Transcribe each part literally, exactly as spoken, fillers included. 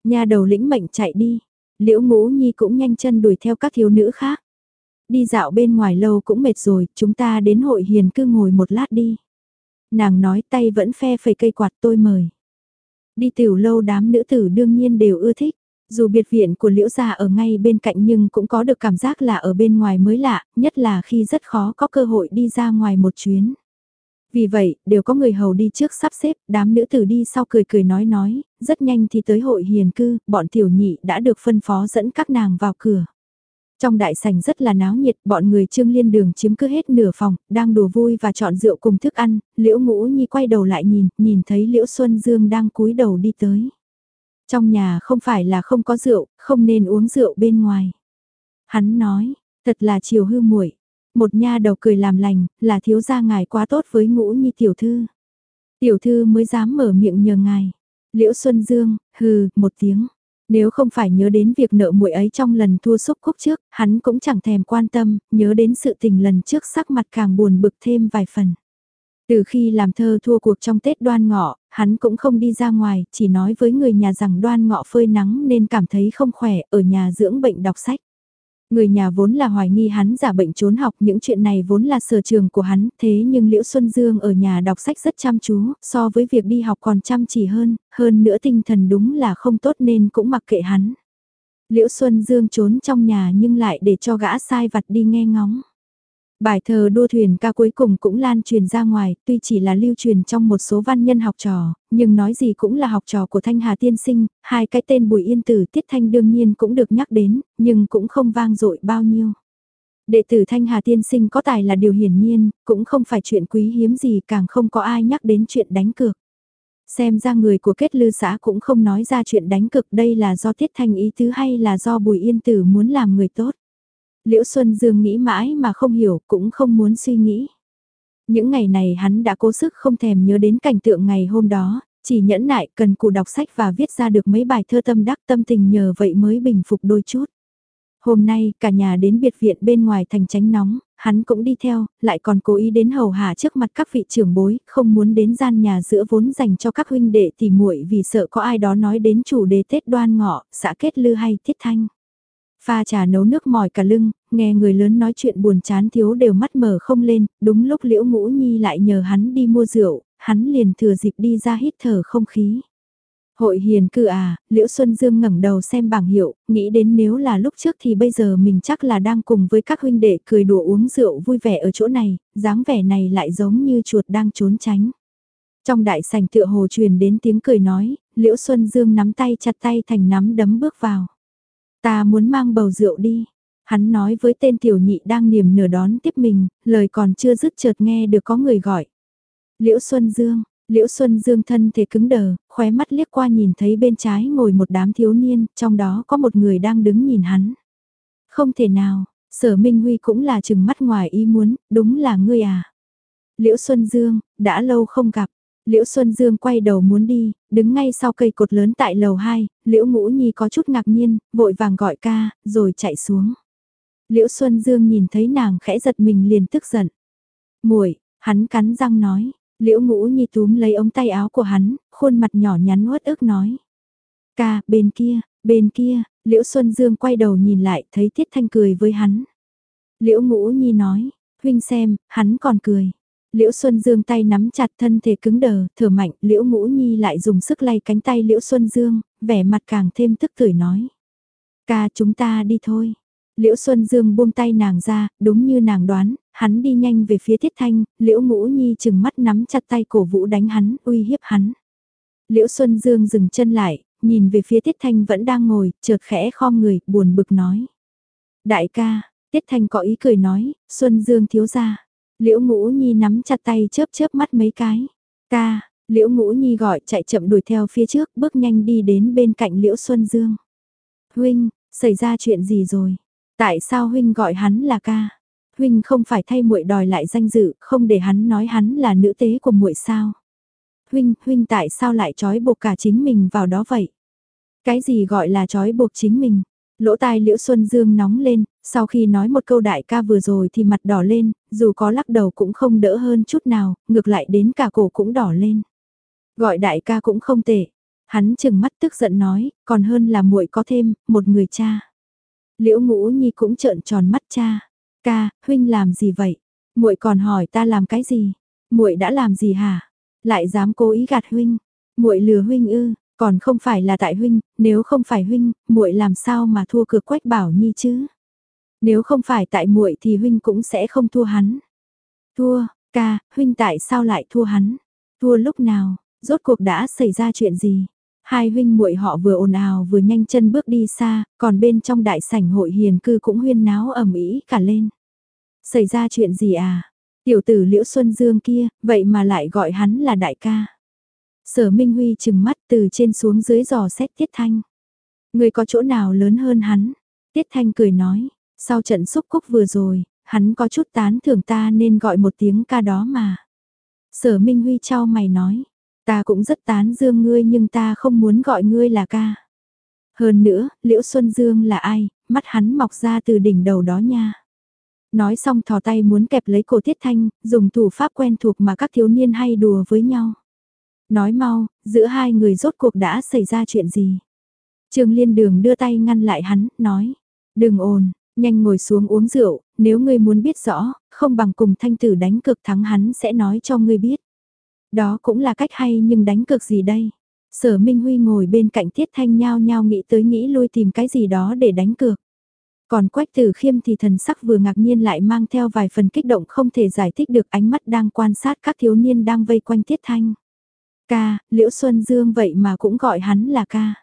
Nha đầu lĩnh mệnh chạy đi. Liễu Ngũ Nhi cũng nhanh chân đuổi theo các thiếu nữ khác. Đi dạo bên ngoài lâu cũng mệt rồi, chúng ta đến hội hiền cư ngồi một lát đi. Nàng nói tay vẫn phe phẩy cây quạt, tôi mời. Đi tiểu lâu đám nữ tử đương nhiên đều ưa thích. Dù biệt viện của Liễu gia ở ngay bên cạnh nhưng cũng có được cảm giác là ở bên ngoài mới lạ, nhất là khi rất khó có cơ hội đi ra ngoài một chuyến. Vì vậy, đều có người hầu đi trước sắp xếp, đám nữ tử đi sau cười cười nói nói, rất nhanh thì tới hội hiền cư, bọn tiểu nhị đã được phân phó dẫn các nàng vào cửa. Trong đại sảnh rất là náo nhiệt, bọn người Trương Liên Đường chiếm cứ hết nửa phòng, đang đùa vui và chọn rượu cùng thức ăn, Liễu Ngũ Nhi quay đầu lại nhìn, nhìn thấy Liễu Xuân Dương đang cúi đầu đi tới. Trong nhà không phải là không có rượu, không nên uống rượu bên ngoài. Hắn nói, thật là chiều hư muội. Một nha đầu cười làm lành, là thiếu gia ngài quá tốt với Ngũ Nhi tiểu thư. Tiểu thư mới dám mở miệng nhờ ngài. Liễu Xuân Dương, hừ, một tiếng. Nếu không phải nhớ đến việc nợ muội ấy trong lần thua xúc cúc trước, hắn cũng chẳng thèm quan tâm, nhớ đến sự tình lần trước sắc mặt càng buồn bực thêm vài phần. Từ khi làm thơ thua cuộc trong Tết Đoan Ngọ, hắn cũng không đi ra ngoài, chỉ nói với người nhà rằng Đoan Ngọ phơi nắng nên cảm thấy không khỏe, ở nhà dưỡng bệnh đọc sách. Người nhà vốn là hoài nghi hắn giả bệnh trốn học, những chuyện này vốn là sở trường của hắn, thế nhưng Liễu Xuân Dương ở nhà đọc sách rất chăm chú, so với việc đi học còn chăm chỉ hơn, hơn nữa tinh thần đúng là không tốt nên cũng mặc kệ hắn. Liễu Xuân Dương trốn trong nhà nhưng lại để cho gã sai vặt đi nghe ngóng. Bài thơ đua thuyền ca cuối cùng cũng lan truyền ra ngoài, tuy chỉ là lưu truyền trong một số văn nhân học trò, nhưng nói gì cũng là học trò của Thanh Hà tiên sinh, hai cái tên Bùi Yên Tử Tiết Thanh đương nhiên cũng được nhắc đến, nhưng cũng không vang dội bao nhiêu. Đệ tử Thanh Hà tiên sinh có tài là điều hiển nhiên, cũng không phải chuyện quý hiếm gì, càng không có ai nhắc đến chuyện đánh cược. Xem ra người của Kết Lư xã cũng không nói ra chuyện đánh cược, đây là do Tiết Thanh ý tứ hay là do Bùi Yên Tử muốn làm người tốt. Liễu Xuân Dương nghĩ mãi mà không hiểu, cũng không muốn suy nghĩ. Những ngày này hắn đã cố sức không thèm nhớ đến cảnh tượng ngày hôm đó, chỉ nhẫn nại cần cù đọc sách và viết ra được mấy bài thơ tâm đắc, tâm tình nhờ vậy mới bình phục đôi chút. Hôm nay cả nhà đến biệt viện bên ngoài thành tránh nóng, hắn cũng đi theo, lại còn cố ý đến hầu hạ trước mặt các vị trưởng bối, không muốn đến gian nhà giữa vốn dành cho các huynh đệ tỉ muội vì sợ có ai đó nói đến chủ đề Tết Đoan Ngọ, xã Kết Lư hay Tiết Thanh. Pha trà nấu nước mỏi cả lưng, nghe người lớn nói chuyện buồn chán thiếu đều mắt mở không lên, đúng lúc Liễu Ngũ Nhi lại nhờ hắn đi mua rượu, hắn liền thừa dịp đi ra hít thở không khí. Hội hiền cư à, Liễu Xuân Dương ngẩng đầu xem bảng hiệu, nghĩ đến nếu là lúc trước thì bây giờ mình chắc là đang cùng với các huynh đệ cười đùa uống rượu vui vẻ ở chỗ này, dáng vẻ này lại giống như chuột đang trốn tránh. Trong đại sảnh tựa hồ truyền đến tiếng cười nói, Liễu Xuân Dương nắm tay chặt tay thành nắm đấm bước vào. Ta muốn mang bầu rượu đi. Hắn nói với tên tiểu nhị đang niềm nở đón tiếp mình, lời còn chưa dứt chợt nghe được có người gọi. Liễu Xuân Dương, Liễu Xuân Dương thân thể cứng đờ, khóe mắt liếc qua nhìn thấy bên trái ngồi một đám thiếu niên, trong đó có một người đang đứng nhìn hắn. Không thể nào, Sở Minh Huy cũng là chừng mắt ngoài ý muốn, đúng là ngươi à. Liễu Xuân Dương, đã lâu không gặp. Liễu Xuân Dương quay đầu muốn đi, đứng ngay sau cây cột lớn tại lầu hai, Liễu Ngũ Nhi có chút ngạc nhiên, vội vàng gọi ca, rồi chạy xuống. Liễu Xuân Dương nhìn thấy nàng khẽ giật mình liền tức giận. Muội, hắn cắn răng nói, Liễu Ngũ Nhi túm lấy ống tay áo của hắn, khuôn mặt nhỏ nhắn uất ức nói. Ca, bên kia, bên kia, Liễu Xuân Dương quay đầu nhìn lại, thấy Tiết Thanh cười với hắn. Liễu Ngũ Nhi nói, huynh xem, hắn còn cười. Liễu Xuân Dương tay nắm chặt thân thể cứng đờ, thở mạnh, Liễu Ngũ Nhi lại dùng sức lay cánh tay Liễu Xuân Dương, vẻ mặt càng thêm tức tưởi nói. Ca chúng ta đi thôi. Liễu Xuân Dương buông tay nàng ra, đúng như nàng đoán, hắn đi nhanh về phía Tiết Thanh, Liễu Ngũ Nhi chừng mắt nắm chặt tay cổ vũ đánh hắn, uy hiếp hắn. Liễu Xuân Dương dừng chân lại, nhìn về phía Tiết Thanh vẫn đang ngồi, chợt khẽ khom người, buồn bực nói. Đại ca, Tiết Thanh có ý cười nói, Xuân Dương thiếu gia. Liễu Ngũ Nhi nắm chặt tay chớp chớp mắt mấy cái. Ca, Liễu Ngũ Nhi gọi chạy chậm đuổi theo phía trước, bước nhanh đi đến bên cạnh Liễu Xuân Dương. Huynh, xảy ra chuyện gì rồi? Tại sao huynh gọi hắn là ca? Huynh không phải thay muội đòi lại danh dự, không để hắn nói hắn là nữ tế của muội sao? Huynh, huynh tại sao lại trói buộc cả chính mình vào đó vậy? Cái gì gọi là trói buộc chính mình? Lỗ tai Liễu Xuân Dương nóng lên, sau khi nói một câu đại ca vừa rồi thì mặt đỏ lên, dù có lắc đầu cũng không đỡ hơn chút nào, ngược lại đến cả cổ cũng đỏ lên. Gọi đại ca cũng không tệ. Hắn chừng mắt tức giận nói, còn hơn là muội có thêm một người cha. Liễu Ngũ Nhi cũng trợn tròn mắt cha. Ca, huynh làm gì vậy? Muội còn hỏi ta làm cái gì? Muội đã làm gì hả? Lại dám cố ý gạt huynh? Muội lừa huynh ư? Còn không phải là tại huynh, nếu không phải huynh, muội làm sao mà thua cược Quách Bảo Nhi chứ? Nếu không phải tại muội thì huynh cũng sẽ không thua hắn. Thua, ca, huynh tại sao lại thua hắn? Thua lúc nào? Rốt cuộc đã xảy ra chuyện gì? Hai huynh muội họ vừa ồn ào vừa nhanh chân bước đi xa, còn bên trong đại sảnh hội hiền cư cũng huyên náo ầm ĩ cả lên. Xảy ra chuyện gì à? Tiểu tử Liễu Xuân Dương kia, vậy mà lại gọi hắn là đại ca. Sở Minh Huy chừng mắt từ trên xuống dưới dò xét Tiết Thanh. Người có chỗ nào lớn hơn hắn? Tiết Thanh cười nói, sau trận xúc cúc vừa rồi, hắn có chút tán thưởng ta nên gọi một tiếng ca đó mà. Sở Minh Huy trao mày nói, ta cũng rất tán dương ngươi nhưng ta không muốn gọi ngươi là ca. Hơn nữa, Liễu Xuân Dương là ai, mắt hắn mọc ra từ đỉnh đầu đó nha. Nói xong thò tay muốn kẹp lấy cổ Tiết Thanh, dùng thủ pháp quen thuộc mà các thiếu niên hay đùa với nhau. Nói mau, giữa hai người rốt cuộc đã xảy ra chuyện gì? Trương Liên Đường đưa tay ngăn lại hắn, nói, đừng ồn, nhanh ngồi xuống uống rượu, nếu ngươi muốn biết rõ, không bằng cùng Thanh Tử đánh cược thắng hắn sẽ nói cho ngươi biết. Đó cũng là cách hay nhưng đánh cược gì đây? Sở Minh Huy ngồi bên cạnh Tiết Thanh nhao nhao nghĩ tới nghĩ lui tìm cái gì đó để đánh cược. Còn Quách Tử Khiêm thì thần sắc vừa ngạc nhiên lại mang theo vài phần kích động không thể giải thích được, ánh mắt đang quan sát các thiếu niên đang vây quanh Tiết Thanh. Ca, Liễu Xuân Dương vậy mà cũng gọi hắn là ca.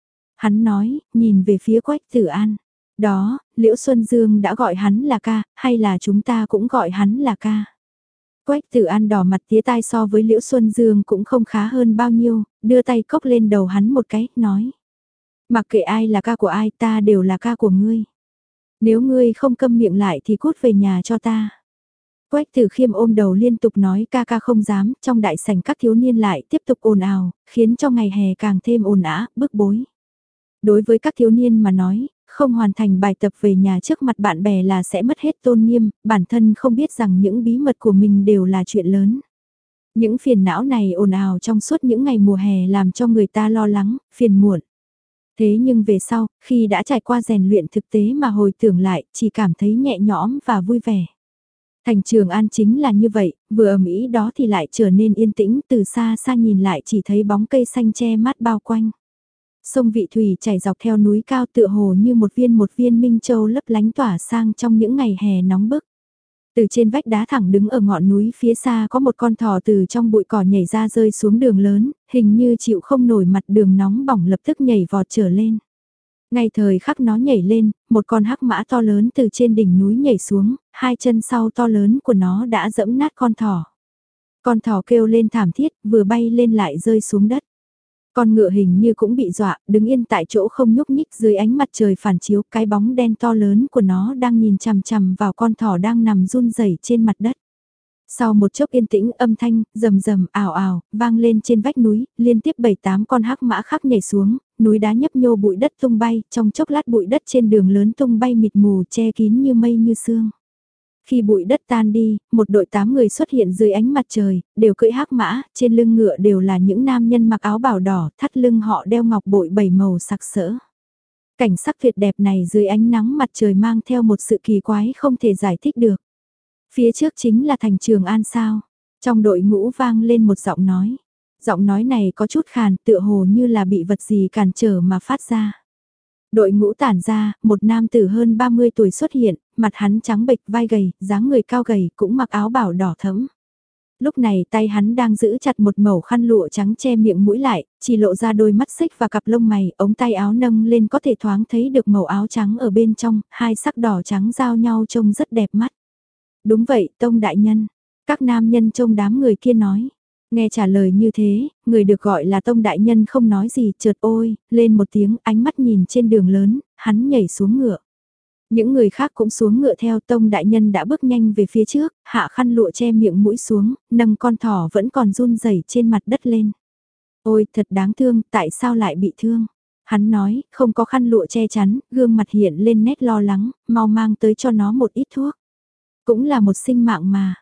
Hắn nói, nhìn về phía Quách Tử An. Đó, Liễu Xuân Dương đã gọi hắn là ca, hay là chúng ta cũng gọi hắn là ca? Quách Tử An đỏ mặt tía tai so với Liễu Xuân Dương cũng không khá hơn bao nhiêu, đưa tay cốc lên đầu hắn một cái, nói. Mặc kệ ai là ca của ai ta đều là ca của ngươi. Nếu ngươi không câm miệng lại thì cút về nhà cho ta. Quách Tử Khiêm ôm đầu liên tục nói ca ca không dám, trong đại sảnh các thiếu niên lại tiếp tục ồn ào, khiến cho ngày hè càng thêm ồn ào, bức bối. Đối với các thiếu niên mà nói, không hoàn thành bài tập về nhà trước mặt bạn bè là sẽ mất hết tôn nghiêm, bản thân không biết rằng những bí mật của mình đều là chuyện lớn. Những phiền não này ồn ào trong suốt những ngày mùa hè làm cho người ta lo lắng, phiền muộn. Thế nhưng về sau, khi đã trải qua rèn luyện thực tế mà hồi tưởng lại, chỉ cảm thấy nhẹ nhõm và vui vẻ. Thành Trường An chính là như vậy, vừa ầm ĩ đó thì lại trở nên yên tĩnh, từ xa xa nhìn lại chỉ thấy bóng cây xanh che mát bao quanh. Sông Vị Thủy chảy dọc theo núi cao tựa hồ như một viên một viên minh châu lấp lánh tỏa sang trong những ngày hè nóng bức. Từ trên vách đá thẳng đứng ở ngọn núi phía xa có một con thỏ từ trong bụi cỏ nhảy ra rơi xuống đường lớn, hình như chịu không nổi mặt đường nóng bỏng lập tức nhảy vọt trở lên. Ngay thời khắc nó nhảy lên, một con hắc mã to lớn từ trên đỉnh núi nhảy xuống, hai chân sau to lớn của nó đã dẫm nát con thỏ. Con thỏ kêu lên thảm thiết, vừa bay lên lại rơi xuống đất. Con ngựa hình như cũng bị dọa, đứng yên tại chỗ không nhúc nhích dưới ánh mặt trời phản chiếu, cái bóng đen to lớn của nó đang nhìn chằm chằm vào con thỏ đang nằm run rẩy trên mặt đất. Sau một chốc yên tĩnh, âm thanh rầm rầm ào ào vang lên trên vách núi, liên tiếp bảy tám con hắc mã khác nhảy xuống, núi đá nhấp nhô bụi đất tung bay, trong chốc lát bụi đất trên đường lớn tung bay mịt mù che kín như mây như sương. Khi bụi đất tan đi, một đội tám người xuất hiện dưới ánh mặt trời, đều cưỡi hắc mã, trên lưng ngựa đều là những nam nhân mặc áo bào đỏ, thắt lưng họ đeo ngọc bội bảy màu sặc sỡ. Cảnh sắc tuyệt đẹp này dưới ánh nắng mặt trời mang theo một sự kỳ quái không thể giải thích được. Phía trước chính là thành Trường An sao? Trong đội ngũ vang lên một giọng nói. Giọng nói này có chút khàn, tựa hồ như là bị vật gì cản trở mà phát ra. Đội ngũ tản ra, một nam tử hơn ba mươi tuổi xuất hiện, mặt hắn trắng bệch, vai gầy, dáng người cao gầy, cũng mặc áo bảo đỏ thẫm. Lúc này tay hắn đang giữ chặt một mẩu khăn lụa trắng che miệng mũi lại, chỉ lộ ra đôi mắt xích và cặp lông mày, ống tay áo nâng lên có thể thoáng thấy được màu áo trắng ở bên trong, hai sắc đỏ trắng giao nhau trông rất đẹp mắt. Đúng vậy, Tông đại nhân. Các nam nhân trông đám người kia nói. Nghe trả lời như thế, người được gọi là Tông đại nhân không nói gì, chợt ôi, lên một tiếng, ánh mắt nhìn trên đường lớn, hắn nhảy xuống ngựa. Những người khác cũng xuống ngựa theo, Tông đại nhân đã bước nhanh về phía trước, hạ khăn lụa che miệng mũi xuống, nâng con thỏ vẫn còn run rẩy trên mặt đất lên. Ôi, thật đáng thương, tại sao lại bị thương? Hắn nói, không có khăn lụa che chắn, gương mặt hiện lên nét lo lắng, mau mang tới cho nó một ít thuốc. Cũng là một sinh mạng mà.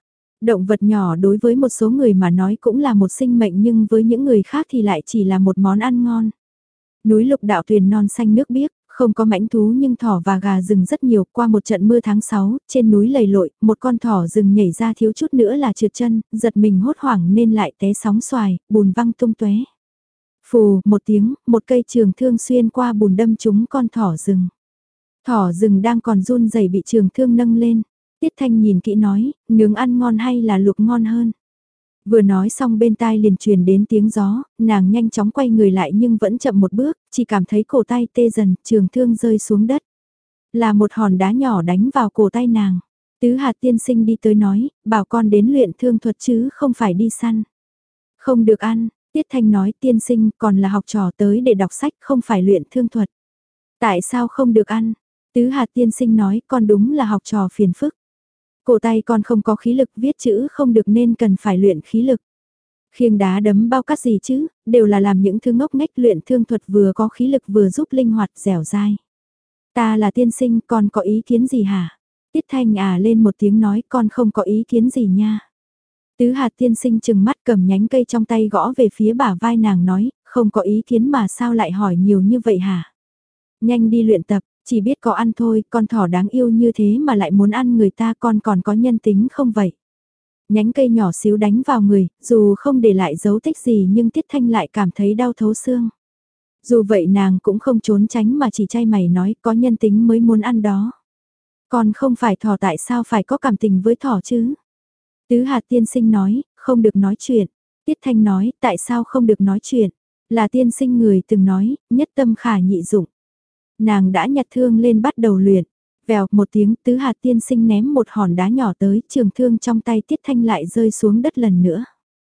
Động vật nhỏ đối với một số người mà nói cũng là một sinh mệnh nhưng với những người khác thì lại chỉ là một món ăn ngon. Núi lục đạo tuyền non xanh nước biếc, không có mãnh thú nhưng thỏ và gà rừng rất nhiều. Qua một trận mưa tháng sáu, trên núi lầy lội, một con thỏ rừng nhảy ra thiếu chút nữa là trượt chân, giật mình hốt hoảng nên lại té sóng xoài, bùn văng tung tóe. Phù, một tiếng, một cây trường thương xuyên qua bùn đâm trúng con thỏ rừng. Thỏ rừng đang còn run rẩy bị trường thương nâng lên. Tiết Thanh nhìn kỹ nói, nướng ăn ngon hay là luộc ngon hơn. Vừa nói xong bên tai liền truyền đến tiếng gió, nàng nhanh chóng quay người lại nhưng vẫn chậm một bước, chỉ cảm thấy cổ tay tê dần, trường thương rơi xuống đất. Là một hòn đá nhỏ đánh vào cổ tay nàng. Tứ hạt tiên sinh đi tới nói, bảo con đến luyện thương thuật chứ không phải đi săn. Không được ăn, Tiết Thanh nói tiên sinh còn là học trò tới để đọc sách không phải luyện thương thuật. Tại sao không được ăn? Tứ hạt tiên sinh nói con đúng là học trò phiền phức. Cổ tay con không có khí lực viết chữ không được nên cần phải luyện khí lực. Khiêng đá đấm bao cát gì chứ, đều là làm những thứ ngốc nghếch luyện thương thuật vừa có khí lực vừa giúp linh hoạt dẻo dai. Ta là tiên sinh, con có ý kiến gì hả? Tiết Thanh à lên một tiếng nói con không có ý kiến gì nha. Tứ hạt tiên sinh chừng mắt cầm nhánh cây trong tay gõ về phía bả vai nàng nói, không có ý kiến mà sao lại hỏi nhiều như vậy hả? Nhanh đi luyện tập, chỉ biết có ăn thôi, con thỏ đáng yêu như thế mà lại muốn ăn người ta con còn có nhân tính không vậy? Nhánh cây nhỏ xíu đánh vào người, dù không để lại dấu tích gì nhưng Tiết Thanh lại cảm thấy đau thấu xương. Dù vậy nàng cũng không trốn tránh mà chỉ chay mày nói có nhân tính mới muốn ăn đó. Còn không phải thỏ tại sao phải có cảm tình với thỏ chứ? Tứ hạt tiên sinh nói, không được nói chuyện. Tiết Thanh nói, tại sao không được nói chuyện? Là tiên sinh người từng nói, nhất tâm khả nhị dụng. Nàng đã nhặt thương lên bắt đầu luyện. Vèo một tiếng tứ hạt tiên sinh ném một hòn đá nhỏ tới trường thương trong tay Tiết Thanh lại rơi xuống đất lần nữa.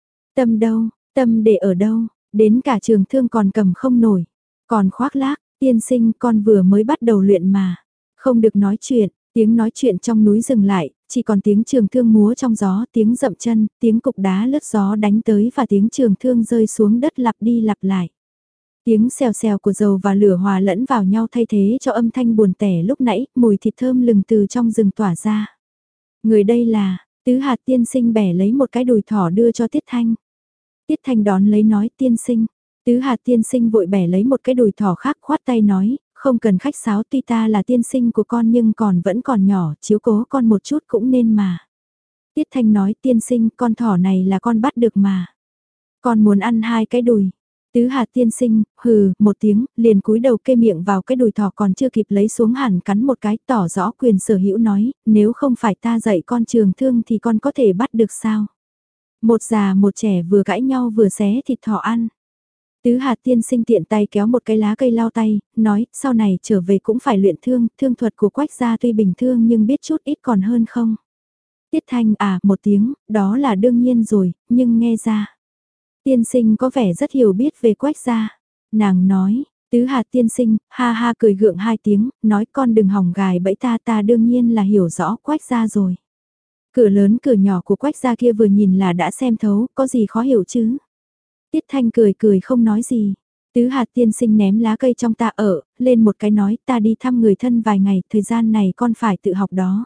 Tâm đâu, tâm để ở đâu, đến cả trường thương còn cầm không nổi. Còn khoác lác, tiên sinh con vừa mới bắt đầu luyện mà. Không được nói chuyện, tiếng nói chuyện trong núi dừng lại, chỉ còn tiếng trường thương múa trong gió, tiếng dậm chân, tiếng cục đá lướt gió đánh tới và tiếng trường thương rơi xuống đất lặp đi lặp lại. Tiếng xèo xèo của dầu và lửa hòa lẫn vào nhau thay thế cho âm thanh buồn tẻ lúc nãy, mùi thịt thơm lừng từ trong rừng tỏa ra. Người đây là, tứ hạt tiên sinh bẻ lấy một cái đùi thỏ đưa cho Tiết Thanh. Tiết Thanh đón lấy nói tiên sinh, tứ hạt tiên sinh vội bẻ lấy một cái đùi thỏ khác khoát tay nói, không cần khách sáo tuy ta là tiên sinh của con nhưng còn vẫn còn nhỏ, chiếu cố con một chút cũng nên mà. Tiết Thanh nói tiên sinh con thỏ này là con bắt được mà. Con muốn ăn hai cái đùi. Tứ hạt tiên sinh, hừ, một tiếng, liền cúi đầu kê miệng vào cái đùi thỏ còn chưa kịp lấy xuống hẳn cắn một cái tỏ rõ quyền sở hữu nói, nếu không phải ta dạy con trường thương thì con có thể bắt được sao. Một già một trẻ vừa cãi nhau vừa xé thịt thỏ ăn. Tứ hạt tiên sinh tiện tay kéo một cái lá cây lau tay, nói, sau này trở về cũng phải luyện thương, thương thuật của Quách gia tuy bình thường nhưng biết chút ít còn hơn không. Tiết Thanh à, một tiếng, đó là đương nhiên rồi, nhưng nghe ra. Tiên sinh có vẻ rất hiểu biết về Quách gia. Nàng nói, tứ hạt tiên sinh, ha ha cười gượng hai tiếng, nói con đừng hỏng gài bẫy ta ta đương nhiên là hiểu rõ Quách gia rồi. Cửa lớn cửa nhỏ của Quách gia kia vừa nhìn là đã xem thấu, có gì khó hiểu chứ. Tiết Thanh cười cười không nói gì. Tứ hạt tiên sinh ném lá cây trong ta ở, lên một cái nói ta đi thăm người thân vài ngày, thời gian này con phải tự học đó.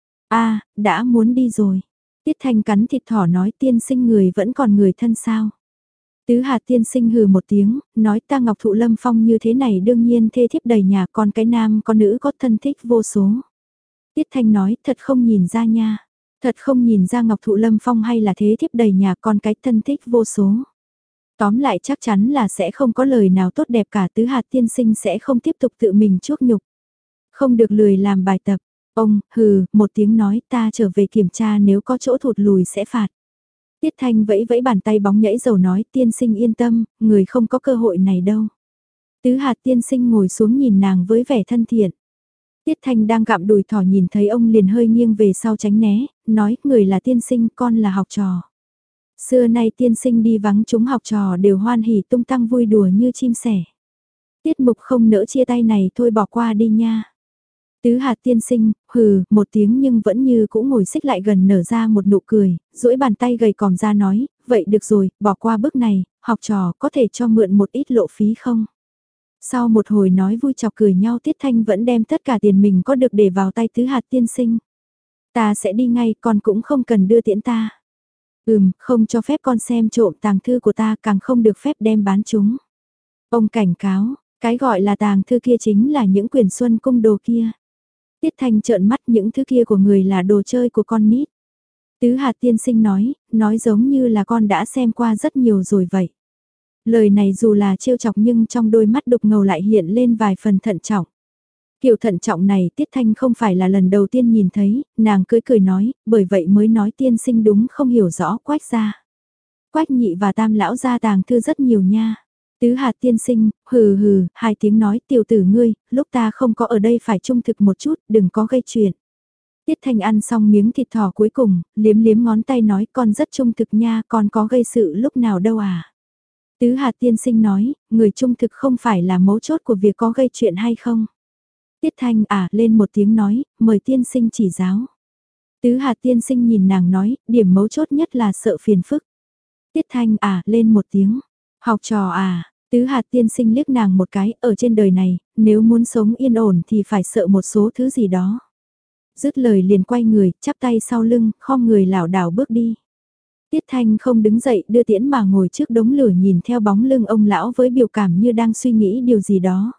A, đã muốn đi rồi. Tiết Thanh cắn thịt thỏ nói tiên sinh người vẫn còn người thân sao. Tứ hạt tiên sinh hừ một tiếng, nói ta Ngọc Thụ Lâm Phong như thế này đương nhiên thê thiếp đầy nhà con cái nam con nữ có thân thích vô số. Tiết Thanh nói thật không nhìn ra nha, thật không nhìn ra Ngọc Thụ Lâm Phong hay là thế thiếp đầy nhà con cái thân thích vô số. Tóm lại chắc chắn là sẽ không có lời nào tốt đẹp cả tứ hạt tiên sinh sẽ không tiếp tục tự mình chuốc nhục. Không được lười làm bài tập, ông, hừ, một tiếng nói ta trở về kiểm tra nếu có chỗ thụt lùi sẽ phạt. Tiết Thanh vẫy vẫy bàn tay bóng nhảy dầu nói tiên sinh yên tâm, người không có cơ hội này đâu. Tứ hạt tiên sinh ngồi xuống nhìn nàng với vẻ thân thiện. Tiết Thanh đang gặm đùi thỏ nhìn thấy ông liền hơi nghiêng về sau tránh né, nói người là tiên sinh con là học trò. Xưa nay tiên sinh đi vắng chúng học trò đều hoan hỉ tung tăng vui đùa như chim sẻ. Tiết mục không nỡ chia tay này thôi bỏ qua đi nha. Tứ hạt tiên sinh, hừ, một tiếng nhưng vẫn như cũng ngồi xích lại gần nở ra một nụ cười, duỗi bàn tay gầy còm ra nói, vậy được rồi, bỏ qua bước này, học trò có thể cho mượn một ít lộ phí không? Sau một hồi nói vui chọc cười nhau Tiết Thanh vẫn đem tất cả tiền mình có được để vào tay tứ hạt tiên sinh. Ta sẽ đi ngay, con cũng không cần đưa tiễn ta. Ừm, không cho phép con xem trộm tàng thư của ta, càng không được phép đem bán chúng. Ông cảnh cáo, cái gọi là tàng thư kia chính là những quyển xuân cung đồ kia. Tiết Thanh trợn mắt, những thứ kia của người là đồ chơi của con nít. Tứ Hạt tiên sinh nói, nói giống như là con đã xem qua rất nhiều rồi vậy. Lời này dù là trêu chọc nhưng trong đôi mắt đục ngầu lại hiện lên vài phần thận trọng. Kiểu thận trọng này Tiết Thanh không phải là lần đầu tiên nhìn thấy, nàng cười cười nói, bởi vậy mới nói tiên sinh đúng không hiểu rõ Quách gia. Quách nhị và Tam lão gia tàng thư rất nhiều nha. Tứ Hạt tiên sinh, hừ hừ, hai tiếng nói, tiểu tử ngươi, lúc ta không có ở đây phải trung thực một chút, đừng có gây chuyện. Tiết Thanh ăn xong miếng thịt thỏ cuối cùng, liếm liếm ngón tay nói, con rất trung thực nha, con có gây sự lúc nào đâu à. Tứ Hạt tiên sinh nói, người trung thực không phải là mấu chốt của việc có gây chuyện hay không. Tiết Thanh à lên một tiếng nói, mời tiên sinh chỉ giáo. Tứ Hạt tiên sinh nhìn nàng nói, điểm mấu chốt nhất là sợ phiền phức. Tiết Thanh à lên một tiếng, học trò à, Tứ Hạt tiên sinh liếc nàng một cái, ở trên đời này, nếu muốn sống yên ổn thì phải sợ một số thứ gì đó. Dứt lời liền quay người, chắp tay sau lưng, khom người lảo đảo bước đi. Tiết Thanh không đứng dậy đưa tiễn mà ngồi trước đống lửa nhìn theo bóng lưng ông lão với biểu cảm như đang suy nghĩ điều gì đó.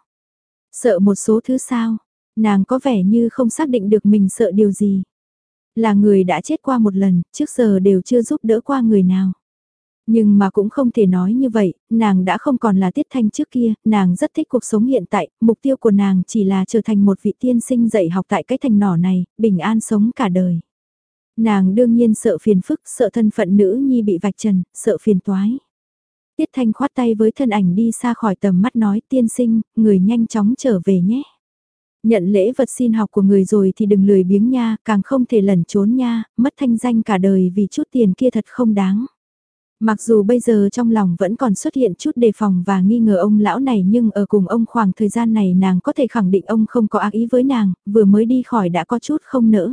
Sợ một số thứ sao, nàng có vẻ như không xác định được mình sợ điều gì. Là người đã chết qua một lần, trước giờ đều chưa giúp đỡ qua người nào. Nhưng mà cũng không thể nói như vậy, nàng đã không còn là Tiết Thanh trước kia, nàng rất thích cuộc sống hiện tại, mục tiêu của nàng chỉ là trở thành một vị tiên sinh dạy học tại cái thành nhỏ này, bình an sống cả đời. Nàng đương nhiên sợ phiền phức, sợ thân phận nữ nhi bị vạch trần, sợ phiền toái. Tiết Thanh khoát tay với thân ảnh đi xa khỏi tầm mắt nói tiên sinh, người nhanh chóng trở về nhé. Nhận lễ vật xin học của người rồi thì đừng lười biếng nha, càng không thể lẩn trốn nha, mất thanh danh cả đời vì chút tiền kia thật không đáng. Mặc dù bây giờ trong lòng vẫn còn xuất hiện chút đề phòng và nghi ngờ ông lão này nhưng ở cùng ông khoảng thời gian này nàng có thể khẳng định ông không có ác ý với nàng, vừa mới đi khỏi đã có chút không nỡ.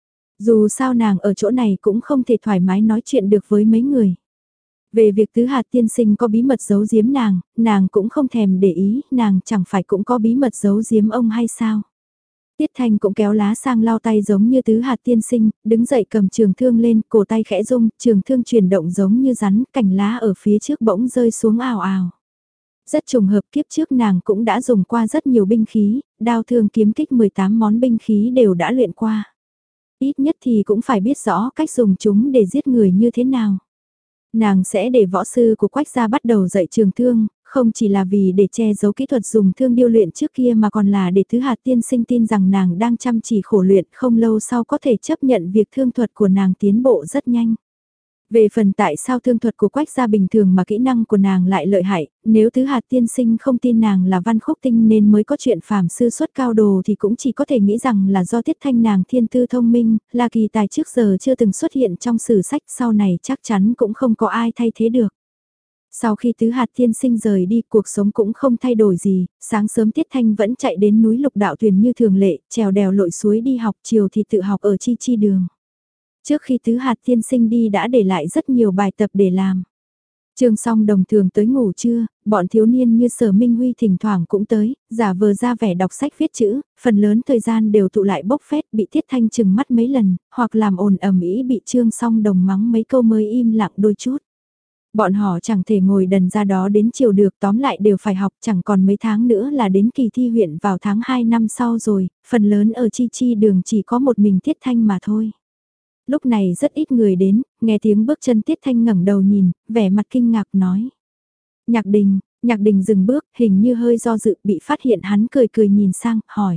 Dù sao nàng ở chỗ này cũng không thể thoải mái nói chuyện được với mấy người. Về việc Tứ Hạt tiên sinh có bí mật giấu giếm nàng, nàng cũng không thèm để ý, nàng chẳng phải cũng có bí mật giấu giếm ông hay sao. Tiết Thanh cũng kéo lá sang lau tay giống như Tứ Hạt tiên sinh, đứng dậy cầm trường thương lên, cổ tay khẽ rung, trường thương chuyển động giống như rắn, cành lá ở phía trước bỗng rơi xuống ào ào. Rất trùng hợp kiếp trước nàng cũng đã dùng qua rất nhiều binh khí, đao thương kiếm kích mười tám món binh khí đều đã luyện qua. Ít nhất thì cũng phải biết rõ cách dùng chúng để giết người như thế nào. Nàng sẽ để võ sư của Quách gia bắt đầu dạy trường thương, không chỉ là vì để che giấu kỹ thuật dùng thương điêu luyện trước kia mà còn là để Tứ Hạt tiên sinh tin rằng nàng đang chăm chỉ khổ luyện, không lâu sau có thể chấp nhận việc thương thuật của nàng tiến bộ rất nhanh. Về phần tại sao thương thuật của Quách gia bình thường mà kỹ năng của nàng lại lợi hại, nếu Tứ Hạt tiên sinh không tin nàng là văn khúc tinh nên mới có chuyện phàm sư xuất cao đồ thì cũng chỉ có thể nghĩ rằng là do Tiết Thanh nàng thiên tư thông minh, là kỳ tài trước giờ chưa từng xuất hiện trong sử sách, sau này chắc chắn cũng không có ai thay thế được. Sau khi Tứ Hạt tiên sinh rời đi, cuộc sống cũng không thay đổi gì, sáng sớm Tiết Thanh vẫn chạy đến núi Lục Đạo Thuyền như thường lệ, trèo đèo lội suối đi học, chiều thì tự học ở Chi Chi đường. Trước khi Tứ Hạt tiên sinh đi đã để lại rất nhiều bài tập để làm. Trương Song Đồng thường tới ngủ trưa, bọn thiếu niên như Sở Minh Huy thỉnh thoảng cũng tới, giả vờ ra vẻ đọc sách viết chữ, phần lớn thời gian đều tụ lại bốc phét bị Tiết Thanh chừng mắt mấy lần, hoặc làm ồn ầm ĩ bị Trương Song Đồng mắng mấy câu mới im lặng đôi chút. Bọn họ chẳng thể ngồi đần ra đó đến chiều được, tóm lại đều phải học, chẳng còn mấy tháng nữa là đến kỳ thi huyện vào tháng hai năm sau rồi, phần lớn ở Chi Chi đường chỉ có một mình Tiết Thanh mà thôi. Lúc này rất ít người đến, nghe tiếng bước chân Tiết Thanh ngẩng đầu nhìn, vẻ mặt kinh ngạc nói. Nhạc Đình, Nhạc Đình dừng bước, hình như hơi do dự, bị phát hiện hắn cười cười nhìn sang, hỏi.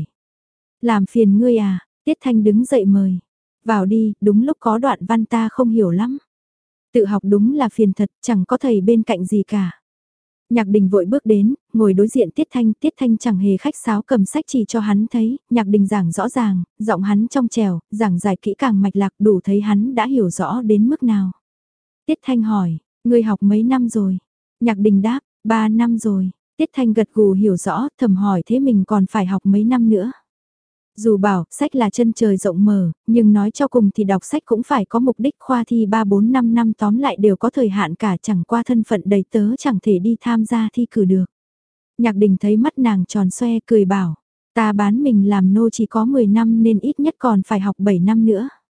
Làm phiền ngươi à, Tiết Thanh đứng dậy mời. Vào đi, đúng lúc có đoạn văn ta không hiểu lắm. Tự học đúng là phiền thật, chẳng có thầy bên cạnh gì cả. Nhạc Đình vội bước đến, ngồi đối diện Tiết Thanh, Tiết Thanh chẳng hề khách sáo cầm sách chỉ cho hắn thấy, Nhạc Đình giảng rõ ràng, giọng hắn trong trèo, giảng giải kỹ càng mạch lạc đủ thấy hắn đã hiểu rõ đến mức nào. Tiết Thanh hỏi, ngươi học mấy năm rồi? Nhạc Đình đáp, ba năm rồi. Tiết Thanh gật gù hiểu rõ, thầm hỏi thế mình còn phải học mấy năm nữa. Dù bảo, sách là chân trời rộng mở, nhưng nói cho cùng thì đọc sách cũng phải có mục đích, khoa thi ba bốn năm năm tóm lại đều có thời hạn cả, chẳng qua thân phận đầy tớ chẳng thể đi tham gia thi cử được. Nhạc Đình thấy mắt nàng tròn xoe cười bảo, ta bán mình làm nô chỉ có mười năm nên ít nhất còn phải học bảy năm nữa.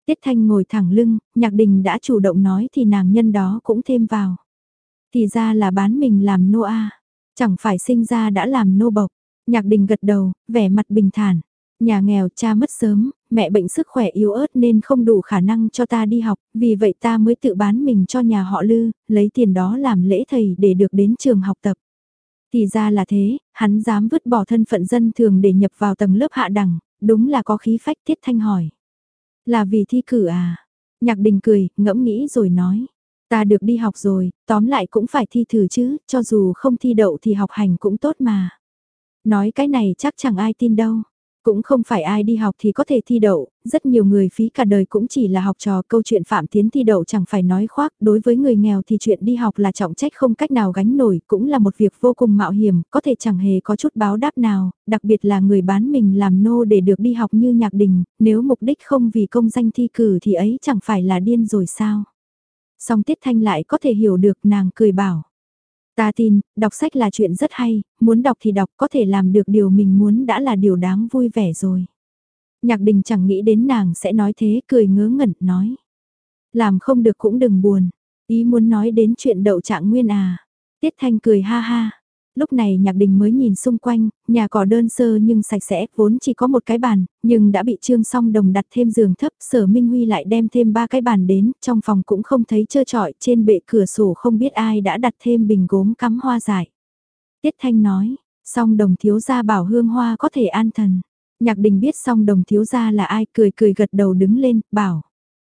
Tiết Thanh ngồi thẳng lưng, Nhạc Đình đã chủ động nói thì nàng nhân đó cũng thêm vào. Thì ra là bán mình làm nô a, chẳng phải sinh ra đã làm nô bộc. Nhạc Đình gật đầu, vẻ mặt bình thản. Nhà nghèo, cha mất sớm, mẹ bệnh sức khỏe yếu ớt nên không đủ khả năng cho ta đi học, vì vậy ta mới tự bán mình cho nhà họ Lư, lấy tiền đó làm lễ thầy để được đến trường học tập. Thì ra là thế, hắn dám vứt bỏ thân phận dân thường để nhập vào tầng lớp hạ đẳng, đúng là có khí phách. Tiết Thanh hỏi. Là vì thi cử à? Nhạc Đình cười, ngẫm nghĩ rồi nói. Ta được đi học rồi, tóm lại cũng phải thi thử chứ, cho dù không thi đậu thì học hành cũng tốt mà. Nói cái này chắc chẳng ai tin đâu. Cũng không phải ai đi học thì có thể thi đậu, rất nhiều người phí cả đời cũng chỉ là học trò. Câu chuyện Phạm Tiến thi đậu chẳng phải nói khoác, đối với người nghèo thì chuyện đi học là trọng trách không cách nào gánh nổi, cũng là một việc vô cùng mạo hiểm, có thể chẳng hề có chút báo đáp nào, đặc biệt là người bán mình làm nô để được đi học như Nhạc Đình, nếu mục đích không vì công danh thi cử thì ấy chẳng phải là điên rồi sao. Song Tiết Thanh lại có thể hiểu được, nàng cười bảo. Ta tin, đọc sách là chuyện rất hay, muốn đọc thì đọc, có thể làm được điều mình muốn đã là điều đáng vui vẻ rồi. Nhạc Đình chẳng nghĩ đến nàng sẽ nói thế, cười ngớ ngẩn, nói. Làm không được cũng đừng buồn, ý muốn nói đến chuyện đậu trạng nguyên à. Tiết Thanh cười ha ha. Lúc này Nhạc Đình mới nhìn xung quanh, nhà cỏ đơn sơ nhưng sạch sẽ, vốn chỉ có một cái bàn, nhưng đã bị Trương Song Đồng đặt thêm giường thấp. Sở Minh Huy lại đem thêm ba cái bàn đến, trong phòng cũng không thấy trơ trọi, trên bệ cửa sổ không biết ai đã đặt thêm bình gốm cắm hoa dại. Tiết Thanh nói, Song Đồng thiếu gia bảo hương hoa có thể an thần. Nhạc Đình biết Song Đồng thiếu gia là ai, cười cười gật đầu đứng lên, bảo.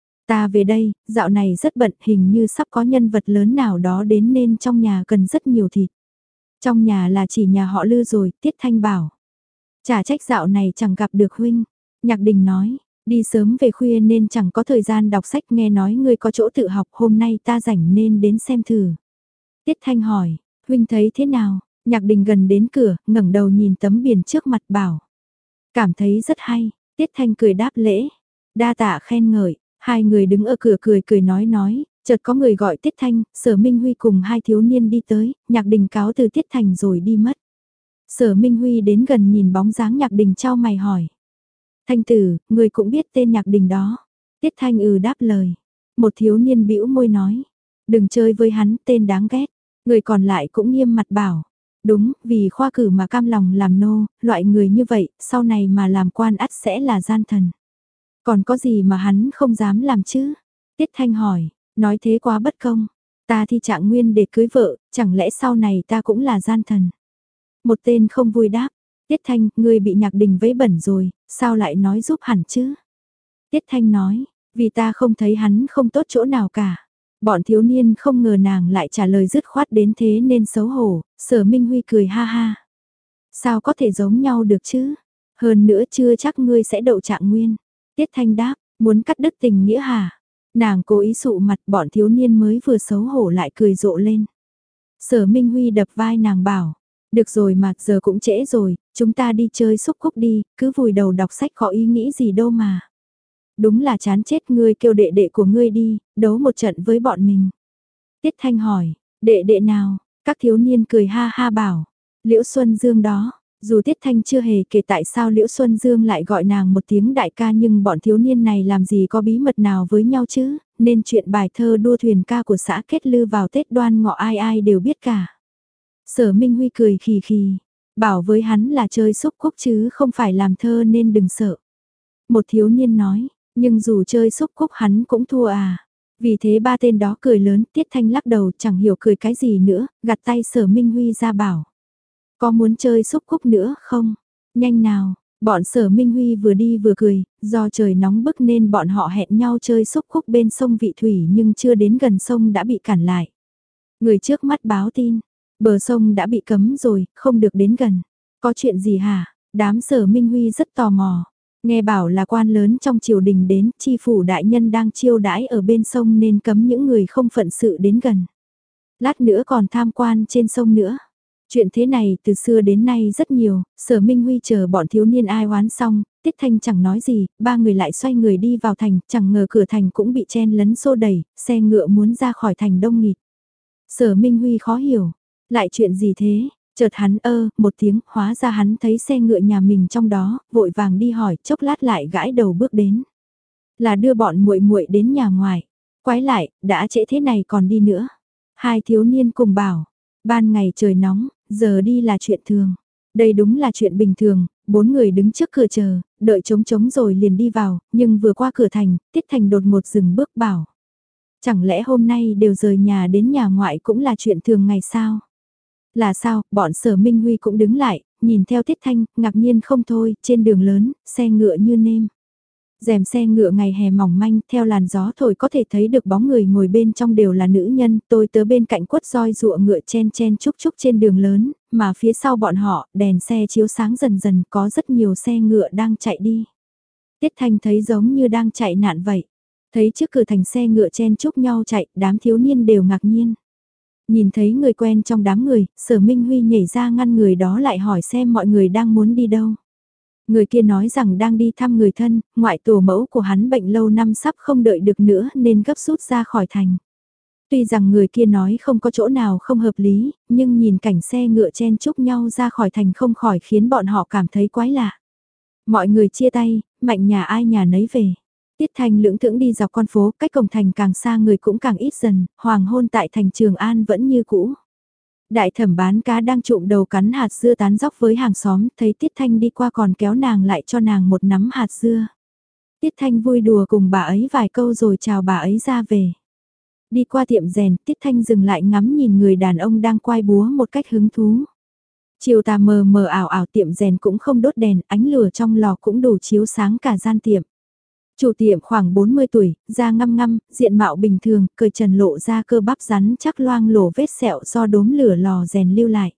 Ta về đây, dạo này rất bận, hình như sắp có nhân vật lớn nào đó đến nên trong nhà cần rất nhiều thịt. Trong nhà là chỉ nhà họ Lư rồi, Tiết Thanh bảo. Chả trách dạo này chẳng gặp được huynh. Nhạc Đình nói, đi sớm về khuya nên chẳng có thời gian đọc sách, nghe nói ngươi có chỗ tự học, hôm nay ta rảnh nên đến xem thử. Tiết Thanh hỏi, huynh thấy thế nào? Nhạc Đình gần đến cửa, ngẩng đầu nhìn tấm biển trước mặt bảo. Cảm thấy rất hay. Tiết Thanh cười đáp lễ. Đa tạ khen ngợi. Hai người đứng ở cửa cười cười nói nói, chợt có người gọi Tiết Thanh. Sở Minh Huy cùng hai thiếu niên đi tới, Nhạc Đình cáo từ Tiết Thanh rồi đi mất. Sở Minh Huy đến gần nhìn bóng dáng Nhạc Đình trao mày hỏi. Thanh tử, người cũng biết tên Nhạc Đình đó. Tiết Thanh ừ đáp lời. Một thiếu niên bĩu môi nói. Đừng chơi với hắn, tên đáng ghét. Người còn lại cũng nghiêm mặt bảo. Đúng, vì khoa cử mà cam lòng làm nô, loại người như vậy, sau này mà làm quan ắt sẽ là gian thần. Còn có gì mà hắn không dám làm chứ? Tiết Thanh hỏi, nói thế quá bất công. Ta thi trạng nguyên để cưới vợ, chẳng lẽ sau này ta cũng là gian thần? Một tên không vui đáp. Tiết Thanh, ngươi bị Nhạc Đình vấy bẩn rồi, sao lại nói giúp hẳn chứ? Tiết Thanh nói, vì ta không thấy hắn không tốt chỗ nào cả. Bọn thiếu niên không ngờ nàng lại trả lời dứt khoát đến thế nên xấu hổ. Sở Minh Huy cười ha ha. Sao có thể giống nhau được chứ? Hơn nữa chưa chắc ngươi sẽ đậu trạng nguyên. Tiết Thanh đáp, muốn cắt đứt tình nghĩa hả? Nàng cố ý sụ mặt, bọn thiếu niên mới vừa xấu hổ lại cười rộ lên. Sở Minh Huy đập vai nàng bảo, được rồi mà, giờ cũng trễ rồi, chúng ta đi chơi xúc cúc đi, cứ vùi đầu đọc sách có ý nghĩ gì đâu mà. Đúng là chán chết, ngươi kêu đệ đệ của ngươi đi, đấu một trận với bọn mình. Tiết Thanh hỏi, đệ đệ nào? Các thiếu niên cười ha ha bảo, Liễu Xuân Dương đó. Dù Tiết Thanh chưa hề kể tại sao Liễu Xuân Dương lại gọi nàng một tiếng đại ca, nhưng bọn thiếu niên này làm gì có bí mật nào với nhau chứ, nên chuyện bài thơ đua thuyền ca của xã Kết Lư vào Tết Đoan Ngọ ai ai đều biết cả. Sở Minh Huy cười khì khì, bảo với hắn là chơi xúc cúc chứ không phải làm thơ nên đừng sợ. Một thiếu niên nói, nhưng dù chơi xúc cúc hắn cũng thua à. Vì thế ba tên đó cười lớn. Tiết Thanh lắc đầu chẳng hiểu cười cái gì nữa, gạt tay Sở Minh Huy ra bảo. Có muốn chơi xúc cúc nữa không? Nhanh nào, bọn Sở Minh Huy vừa đi vừa cười, do trời nóng bức nên bọn họ hẹn nhau chơi xúc cúc bên sông Vị Thủy nhưng chưa đến gần sông đã bị cản lại. Người trước mắt báo tin, bờ sông đã bị cấm rồi, không được đến gần. Có chuyện gì hả? Đám Sở Minh Huy rất tò mò. Nghe bảo là quan lớn trong triều đình đến, chi phủ đại nhân đang chiêu đãi ở bên sông nên cấm những người không phận sự đến gần. Lát nữa còn tham quan trên sông nữa. Chuyện thế này từ xưa đến nay rất nhiều. Sở Minh Huy chờ bọn thiếu niên ai oán xong, Tiết Thanh chẳng nói gì, ba người lại xoay người đi vào thành, chẳng ngờ cửa thành cũng bị chen lấn xô đẩy, xe ngựa muốn ra khỏi thành đông nghịt. Sở Minh Huy khó hiểu, lại chuyện gì thế? Chợt hắn ơ, một tiếng, hóa ra hắn thấy xe ngựa nhà mình trong đó, vội vàng đi hỏi, chốc lát lại gãi đầu bước đến. Là đưa bọn muội muội đến nhà ngoài. Quái lại, đã trễ thế này còn đi nữa. Hai thiếu niên cùng bảo, ban ngày trời nóng, giờ đi là chuyện thường. Đây đúng là chuyện bình thường, bốn người đứng trước cửa chờ, đợi trống trống rồi liền đi vào, nhưng vừa qua cửa thành, Tiết Thành đột ngột dừng bước bảo. Chẳng lẽ hôm nay đều rời nhà đến nhà ngoại cũng là chuyện thường ngày sao? Là sao, bọn Sở Minh Huy cũng đứng lại, nhìn theo Tiết Thanh, ngạc nhiên không thôi, trên đường lớn, xe ngựa như nêm. Rèm xe ngựa ngày hè mỏng manh, theo làn gió thổi có thể thấy được bóng người ngồi bên trong đều là nữ nhân, tôi tớ bên cạnh quất roi ruộng ngựa chen chen chúc chúc trên đường lớn, mà phía sau bọn họ, đèn xe chiếu sáng dần dần, có rất nhiều xe ngựa đang chạy đi. Tiết Thanh thấy giống như đang chạy nạn vậy. Thấy trước cửa thành xe ngựa chen chúc nhau chạy, đám thiếu niên đều ngạc nhiên. Nhìn thấy người quen trong đám người, Sở Minh Huy nhảy ra ngăn người đó lại hỏi xem mọi người đang muốn đi đâu. Người kia nói rằng đang đi thăm người thân, ngoại tổ mẫu của hắn bệnh lâu năm sắp không đợi được nữa nên gấp rút ra khỏi thành. Tuy rằng người kia nói không có chỗ nào không hợp lý, nhưng nhìn cảnh xe ngựa chen chúc nhau ra khỏi thành không khỏi khiến bọn họ cảm thấy quái lạ. Mọi người chia tay, mạnh nhà ai nhà nấy về. Tiết Thanh lưỡng thưởng đi dọc con phố, cách cổng thành càng xa người cũng càng ít dần, hoàng hôn tại thành Trường An vẫn như cũ. Đại thẩm bán cá đang trụm đầu cắn hạt dưa tán dóc với hàng xóm, thấy Tiết Thanh đi qua còn kéo nàng lại cho nàng một nắm hạt dưa. Tiết Thanh vui đùa cùng bà ấy vài câu rồi chào bà ấy ra về. Đi qua tiệm rèn, Tiết Thanh dừng lại ngắm nhìn người đàn ông đang quay búa một cách hứng thú. Chiều tà mờ mờ ảo ảo tiệm rèn cũng không đốt đèn, ánh lửa trong lò cũng đủ chiếu sáng cả gian tiệm. Chủ tiệm khoảng bốn mươi tuổi, da ngăm ngăm, diện mạo bình thường, cởi trần lộ ra cơ bắp rắn chắc loang lổ vết sẹo do đốm lửa lò rèn lưu lại.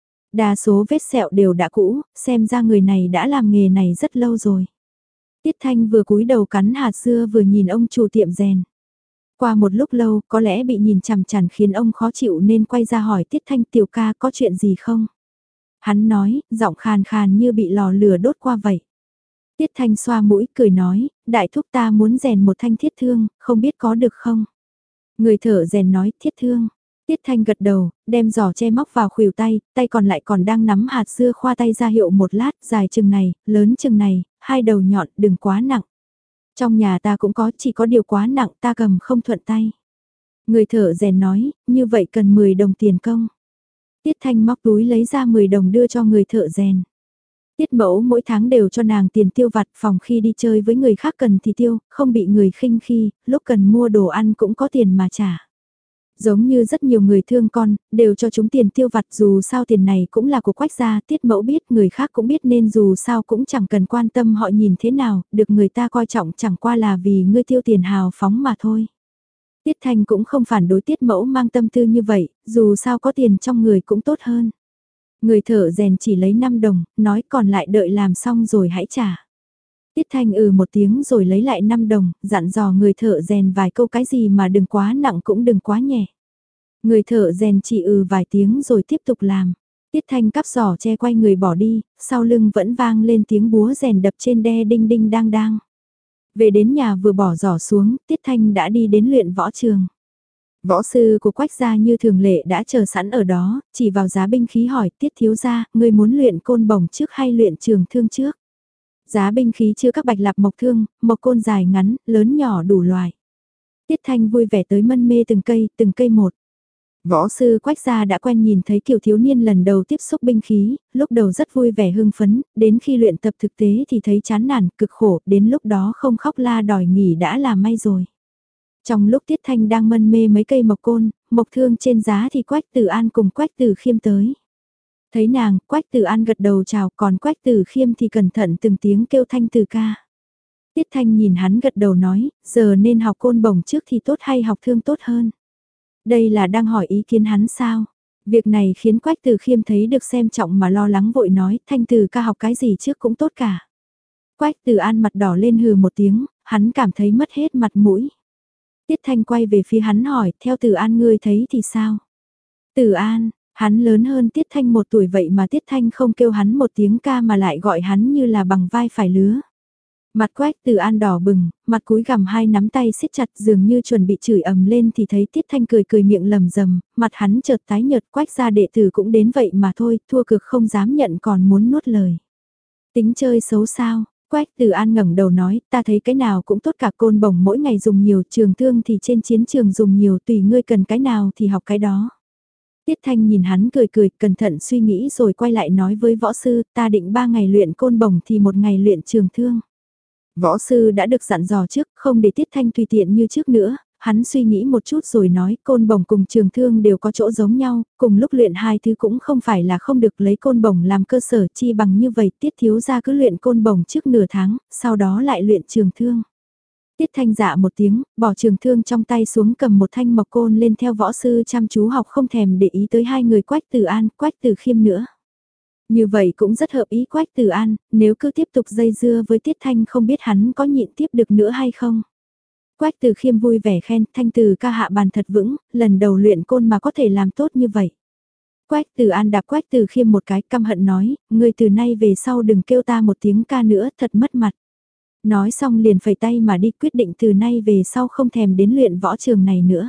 Đa số vết sẹo đều đã cũ, xem ra người này đã làm nghề này rất lâu rồi. Tiết Thanh vừa cúi đầu cắn hạt dưa vừa nhìn ông chủ tiệm rèn. Qua một lúc lâu, có lẽ bị nhìn chằm chằm khiến ông khó chịu nên quay ra hỏi Tiết Thanh tiểu ca có chuyện gì không? Hắn nói, giọng khàn khàn như bị lò lửa đốt qua vậy. Tiết Thanh xoa mũi cười nói, đại thúc ta muốn rèn một thanh thiết thương, không biết có được không? Người thợ rèn nói, thiết thương. Tiết Thanh gật đầu, đem giỏ che móc vào khuỷu tay, tay còn lại còn đang nắm hạt dưa khoa tay ra hiệu một lát, dài chừng này, lớn chừng này, hai đầu nhọn, đừng quá nặng. Trong nhà ta cũng có, chỉ có điều quá nặng ta cầm không thuận tay. Người thợ rèn nói, như vậy cần mười đồng tiền công. Tiết Thanh móc túi lấy ra mười đồng đưa cho người thợ rèn. Tiết mẫu mỗi tháng đều cho nàng tiền tiêu vặt phòng khi đi chơi với người khác cần thì tiêu, không bị người khinh khi, lúc cần mua đồ ăn cũng có tiền mà trả. Giống như rất nhiều người thương con, đều cho chúng tiền tiêu vặt dù sao tiền này cũng là của Quách gia, Tiết mẫu biết người khác cũng biết nên dù sao cũng chẳng cần quan tâm họ nhìn thế nào, được người ta coi trọng chẳng qua là vì ngươi tiêu tiền hào phóng mà thôi. Tiết Thanh cũng không phản đối Tiết mẫu mang tâm tư như vậy, dù sao có tiền trong người cũng tốt hơn. Người thợ rèn chỉ lấy năm đồng, nói còn lại đợi làm xong rồi hãy trả. Tiết Thanh ừ một tiếng rồi lấy lại năm đồng, dặn dò người thợ rèn vài câu cái gì mà đừng quá nặng cũng đừng quá nhẹ. Người thợ rèn chỉ ừ vài tiếng rồi tiếp tục làm. Tiết Thanh cắp giỏ che quay người bỏ đi, sau lưng vẫn vang lên tiếng búa rèn đập trên đe đinh đinh đang đang. Về đến nhà vừa bỏ giỏ xuống, Tiết Thanh đã đi đến luyện võ trường. Võ sư của Quách gia như thường lệ đã chờ sẵn ở đó, chỉ vào giá binh khí hỏi Tiết thiếu gia, người muốn luyện côn bổng trước hay luyện trường thương trước? Giá binh khí chưa các bạch lạp mộc thương, mộc côn dài ngắn, lớn nhỏ đủ loại. Tiết Thanh vui vẻ tới mân mê từng cây, từng cây một. Võ sư Quách gia đã quen nhìn thấy kiểu thiếu niên lần đầu tiếp xúc binh khí, lúc đầu rất vui vẻ hưng phấn, đến khi luyện tập thực tế thì thấy chán nản, cực khổ, đến lúc đó không khóc la đòi nghỉ đã là may rồi. Trong lúc Tiết Thanh đang mân mê mấy cây mộc côn, mộc thương trên giá thì Quách Tử An cùng Quách Tử Khiêm tới. Thấy nàng, Quách Tử An gật đầu chào, còn Quách Tử Khiêm thì cẩn thận từng tiếng kêu Thanh từ ca. Tiết Thanh nhìn hắn gật đầu nói, giờ nên học côn bổng trước thì tốt hay học thương tốt hơn? Đây là đang hỏi ý kiến hắn sao? Việc này khiến Quách Tử Khiêm thấy được xem trọng mà lo lắng vội nói, Thanh từ ca học cái gì trước cũng tốt cả. Quách Tử An mặt đỏ lên hừ một tiếng, hắn cảm thấy mất hết mặt mũi. Tiết Thanh quay về phía hắn hỏi, theo Tử An ngươi thấy thì sao? Tử An, hắn lớn hơn Tiết Thanh một tuổi vậy mà Tiết Thanh không kêu hắn một tiếng ca mà lại gọi hắn như là bằng vai phải lứa. Mặt Quách Tử An đỏ bừng, mặt cúi gằm hai nắm tay siết chặt dường như chuẩn bị chửi ầm lên thì thấy Tiết Thanh cười cười miệng lầm rầm, mặt hắn chợt tái nhợt. Quách gia đệ tử cũng đến vậy mà thôi, thua cực không dám nhận còn muốn nuốt lời. Tính chơi xấu sao? Quách Từ An ngẩng đầu nói, ta thấy cái nào cũng tốt cả, côn bổng mỗi ngày dùng nhiều, trường thương thì trên chiến trường dùng nhiều, tùy ngươi cần cái nào thì học cái đó. Tiết Thanh nhìn hắn cười cười, cẩn thận suy nghĩ rồi quay lại nói với võ sư, ta định ba ngày luyện côn bổng thì một ngày luyện trường thương. Võ sư đã được dặn dò trước, không để Tiết Thanh tùy tiện như trước nữa, hắn suy nghĩ một chút rồi nói, côn bổng cùng trường thương đều có chỗ giống nhau, cùng lúc luyện hai thứ cũng không phải là không được, lấy côn bổng làm cơ sở, chi bằng như vậy Tiết thiếu gia cứ luyện côn bổng trước nửa tháng, sau đó lại luyện trường thương. Tiết Thanh dạ một tiếng, bỏ trường thương trong tay xuống, cầm một thanh mộc côn lên theo võ sư chăm chú học, không thèm để ý tới hai người Quách Từ An, Quách Từ Khiêm nữa. Như vậy cũng rất hợp ý Quách Từ An, nếu cứ tiếp tục dây dưa với Tiết Thanh không biết hắn có nhịn tiếp được nữa hay không. Quách Từ Khiêm vui vẻ khen, Thanh Từ ca hạ bàn thật vững, lần đầu luyện côn mà có thể làm tốt như vậy. Quách Từ An đạp Quách Từ Khiêm một cái, căm hận nói, ngươi từ nay về sau đừng kêu ta một tiếng ca nữa, thật mất mặt. Nói xong liền phẩy tay mà đi, quyết định từ nay về sau không thèm đến luyện võ trường này nữa.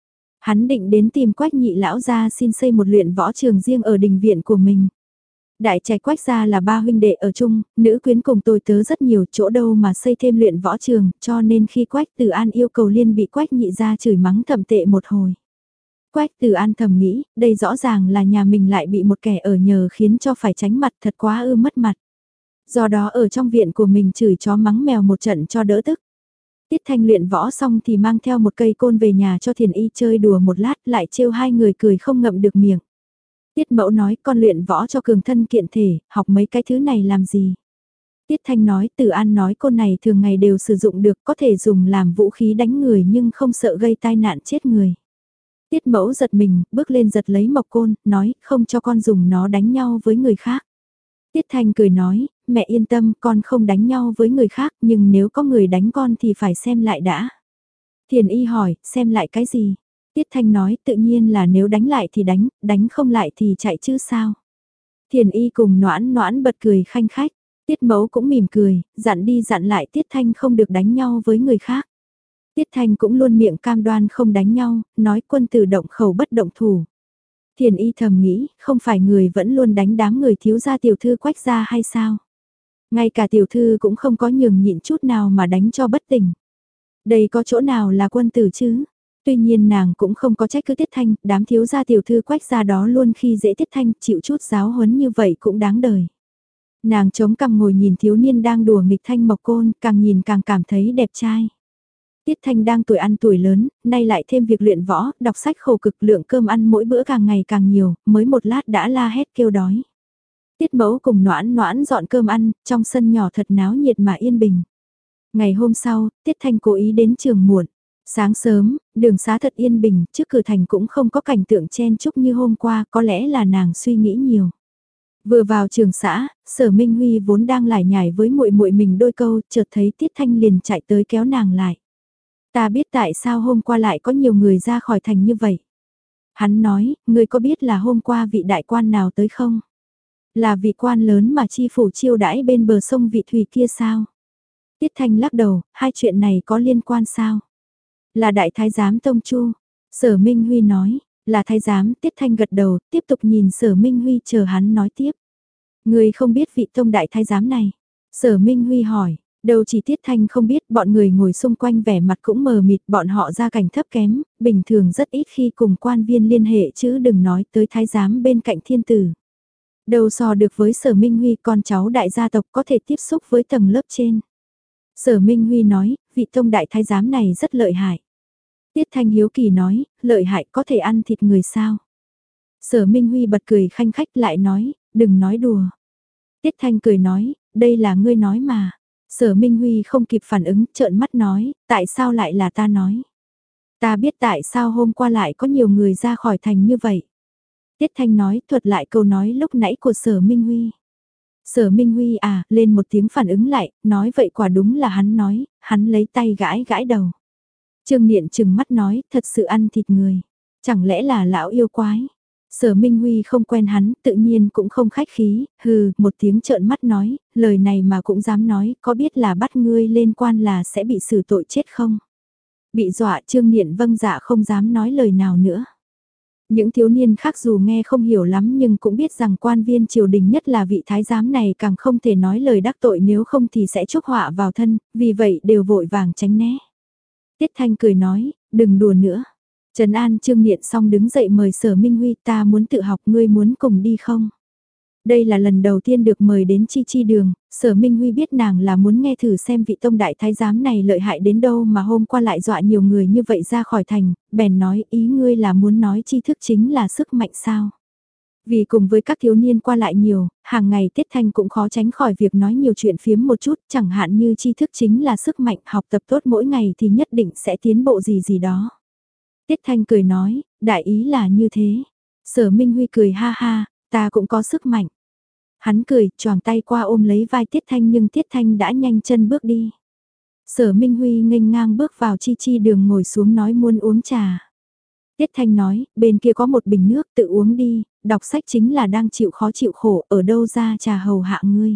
Hắn định đến tìm Quách nhị lão gia xin xây một luyện võ trường riêng ở đình viện của mình. Đại trạch Quách gia là ba huynh đệ ở chung, nữ quyến cùng tôi tớ rất nhiều, chỗ đâu mà xây thêm luyện võ trường, cho nên khi Quách Từ An yêu cầu liên bị Quách nhị gia chửi mắng thậm tệ một hồi. Quách Từ An thầm nghĩ, đây rõ ràng là nhà mình lại bị một kẻ ở nhờ khiến cho phải tránh mặt, thật quá ư mất mặt. Do đó ở trong viện của mình chửi chó mắng mèo một trận cho đỡ tức. Tiết Thanh luyện võ xong thì mang theo một cây côn về nhà cho Thiền Y chơi đùa một lát, lại trêu hai người cười không ngậm được miệng. Tiết Mẫu nói, con luyện võ cho cường thân kiện thể, học mấy cái thứ này làm gì? Tiết Thanh nói, Từ An nói côn này thường ngày đều sử dụng được, có thể dùng làm vũ khí đánh người nhưng không sợ gây tai nạn chết người. Tiết Mẫu giật mình, bước lên giật lấy mộc côn, nói, không cho con dùng nó đánh nhau với người khác. Tiết Thanh cười nói, mẹ yên tâm, con không đánh nhau với người khác, nhưng nếu có người đánh con thì phải xem lại đã. Thiền Y hỏi, xem lại cái gì? Tiết Thanh nói, tự nhiên là nếu đánh lại thì đánh, đánh không lại thì chạy chứ sao. Thiền Y cùng noãn noãn bật cười khanh khách. Tiết Mẫu cũng mỉm cười, dặn đi dặn lại Tiết Thanh không được đánh nhau với người khác. Tiết Thanh cũng luôn miệng cam đoan không đánh nhau, nói quân tử động khẩu bất động thủ. Thiền Y thầm nghĩ, không phải người vẫn luôn đánh đám người thiếu gia tiểu thư Quách gia hay sao? Ngay cả tiểu thư cũng không có nhường nhịn chút nào mà đánh cho bất tỉnh. Đây có chỗ nào là quân tử chứ? Tuy nhiên nàng cũng không có trách cứ Tiết Thanh, đám thiếu gia tiểu thư Quách gia đó luôn khi dễ Tiết Thanh, chịu chút giáo huấn như vậy cũng đáng đời. Nàng chống cằm ngồi nhìn thiếu niên đang đùa nghịch thanh mộc côn, càng nhìn càng cảm thấy đẹp trai. Tiết Thanh đang tuổi ăn tuổi lớn, nay lại thêm việc luyện võ, đọc sách khổ cực, lượng cơm ăn mỗi bữa càng ngày càng nhiều, mới một lát đã la hét kêu đói. Tiết Mẫu cùng noãn noãn dọn cơm ăn, trong sân nhỏ thật náo nhiệt mà yên bình. Ngày hôm sau, Tiết Thanh cố ý đến trường muộn. Sáng sớm, đường xá thật yên bình, trước cửa thành cũng không có cảnh tượng chen chúc như hôm qua, có lẽ là nàng suy nghĩ nhiều. Vừa vào trường xã, Sở Minh Huy vốn đang lải nhải với muội muội mình đôi câu, chợt thấy Tiết Thanh liền chạy tới kéo nàng lại. Ta biết tại sao hôm qua lại có nhiều người ra khỏi thành như vậy. Hắn nói, ngươi có biết là hôm qua vị đại quan nào tới không? Là vị quan lớn mà chi phủ chiêu đãi bên bờ sông vị thủy kia sao? Tiết Thanh lắc đầu, hai chuyện này có liên quan sao? Là đại thái giám Tông Chu. Sở Minh Huy nói, là thái giám. Tiết Thanh gật đầu, tiếp tục nhìn Sở Minh Huy chờ hắn nói tiếp. Ngươi không biết vị Tông đại thái giám này. Sở Minh Huy hỏi, đâu chỉ Tiết Thanh không biết, bọn người ngồi xung quanh vẻ mặt cũng mờ mịt, bọn họ gia cảnh thấp kém, bình thường rất ít khi cùng quan viên liên hệ chứ đừng nói tới thái giám bên cạnh thiên tử. Đâu so được với Sở Minh Huy, con cháu đại gia tộc có thể tiếp xúc với tầng lớp trên. Sở Minh Huy nói, vị Tông đại thái giám này rất lợi hại. Tiết Thanh hiếu kỳ nói, lợi hại có thể ăn thịt người sao? Sở Minh Huy bật cười khanh khách lại nói, đừng nói đùa. Tiết Thanh cười nói, đây là ngươi nói mà. Sở Minh Huy không kịp phản ứng, trợn mắt nói, tại sao lại là ta nói? Ta biết tại sao hôm qua lại có nhiều người ra khỏi thành như vậy. Tiết Thanh nói, thuật lại câu nói lúc nãy của Sở Minh Huy. Sở Minh Huy à, lên một tiếng phản ứng lại, nói vậy quả đúng là hắn nói, hắn lấy tay gãi gãi đầu. Trương Niệm trừng mắt nói, thật sự ăn thịt người. Chẳng lẽ là lão yêu quái? Sở Minh Huy không quen hắn, tự nhiên cũng không khách khí, hừ, một tiếng trợn mắt nói, lời này mà cũng dám nói, có biết là bắt ngươi lên quan là sẽ bị xử tội chết không? Bị dọa Trương Niệm vâng dạ không dám nói lời nào nữa. Những thiếu niên khác dù nghe không hiểu lắm nhưng cũng biết rằng quan viên triều đình nhất là vị thái giám này càng không thể nói lời đắc tội, nếu không thì sẽ chuốc họa vào thân, vì vậy đều vội vàng tránh né. Tiết Thanh cười nói, đừng đùa nữa. Trấn An Trương Nghiện xong đứng dậy mời Sở Minh Huy, ta muốn tự học, ngươi muốn cùng đi không? Đây là lần đầu tiên được mời đến Chi Chi đường, Sở Minh Huy biết nàng là muốn nghe thử xem vị tông đại thái giám này lợi hại đến đâu mà hôm qua lại dọa nhiều người như vậy ra khỏi thành, bèn nói ý ngươi là muốn nói tri thức chính là sức mạnh sao. Vì cùng với các thiếu niên qua lại nhiều, hàng ngày Tiết Thanh cũng khó tránh khỏi việc nói nhiều chuyện phiếm một chút, chẳng hạn như tri thức chính là sức mạnh, học tập tốt mỗi ngày thì nhất định sẽ tiến bộ gì gì đó. Tiết Thanh cười nói, đại ý là như thế. Sở Minh Huy cười ha ha, ta cũng có sức mạnh. Hắn cười, choàng tay qua ôm lấy vai Tiết Thanh nhưng Tiết Thanh đã nhanh chân bước đi. Sở Minh Huy nghênh ngang bước vào Chi Chi đường ngồi xuống nói muốn uống trà. Tiết Thanh nói, bên kia có một bình nước tự uống đi, đọc sách chính là đang chịu khó chịu khổ, ở đâu ra trà hầu hạ ngươi.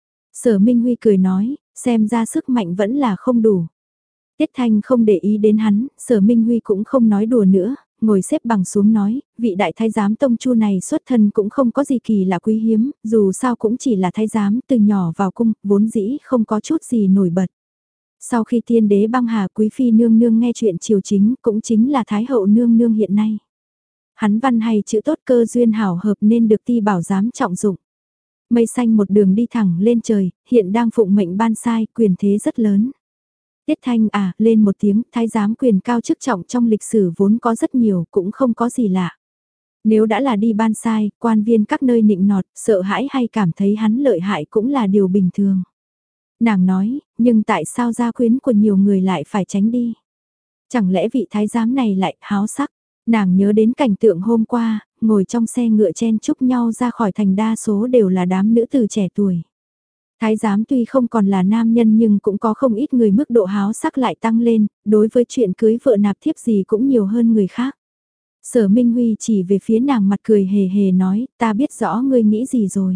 Sở Minh Huy cười nói, xem ra sức mạnh vẫn là không đủ. Tiết Thanh không để ý đến hắn, Sở Minh Huy cũng không nói đùa nữa, ngồi xếp bằng xuống nói, vị đại thái giám tông chu này xuất thân cũng không có gì kỳ lạ quý hiếm, dù sao cũng chỉ là thái giám từ nhỏ vào cung, vốn dĩ không có chút gì nổi bật. Sau khi tiên đế băng hà quý phi nương nương nghe chuyện triều chính, cũng chính là thái hậu nương nương hiện nay. Hắn văn hay chữ tốt, cơ duyên hảo hợp nên được ti bảo giám trọng dụng. Mây xanh một đường đi thẳng lên trời, hiện đang phụng mệnh ban sai, quyền thế rất lớn. Tiết Thanh à, lên một tiếng, thái giám quyền cao chức trọng trong lịch sử vốn có rất nhiều, cũng không có gì lạ. Nếu đã là đi ban sai, quan viên các nơi nịnh nọt, sợ hãi hay cảm thấy hắn lợi hại cũng là điều bình thường. Nàng nói, nhưng tại sao gia quyến của nhiều người lại phải tránh đi? Chẳng lẽ vị thái giám này lại háo sắc? Nàng nhớ đến cảnh tượng hôm qua, ngồi trong xe ngựa chen chúc nhau ra khỏi thành, đa số đều là đám nữ từ trẻ tuổi. Thái giám tuy không còn là nam nhân nhưng cũng có không ít người mức độ háo sắc lại tăng lên, đối với chuyện cưới vợ nạp thiếp gì cũng nhiều hơn người khác. Sở Minh Huy chỉ về phía nàng mặt cười hề hề nói, ta biết rõ ngươi nghĩ gì rồi.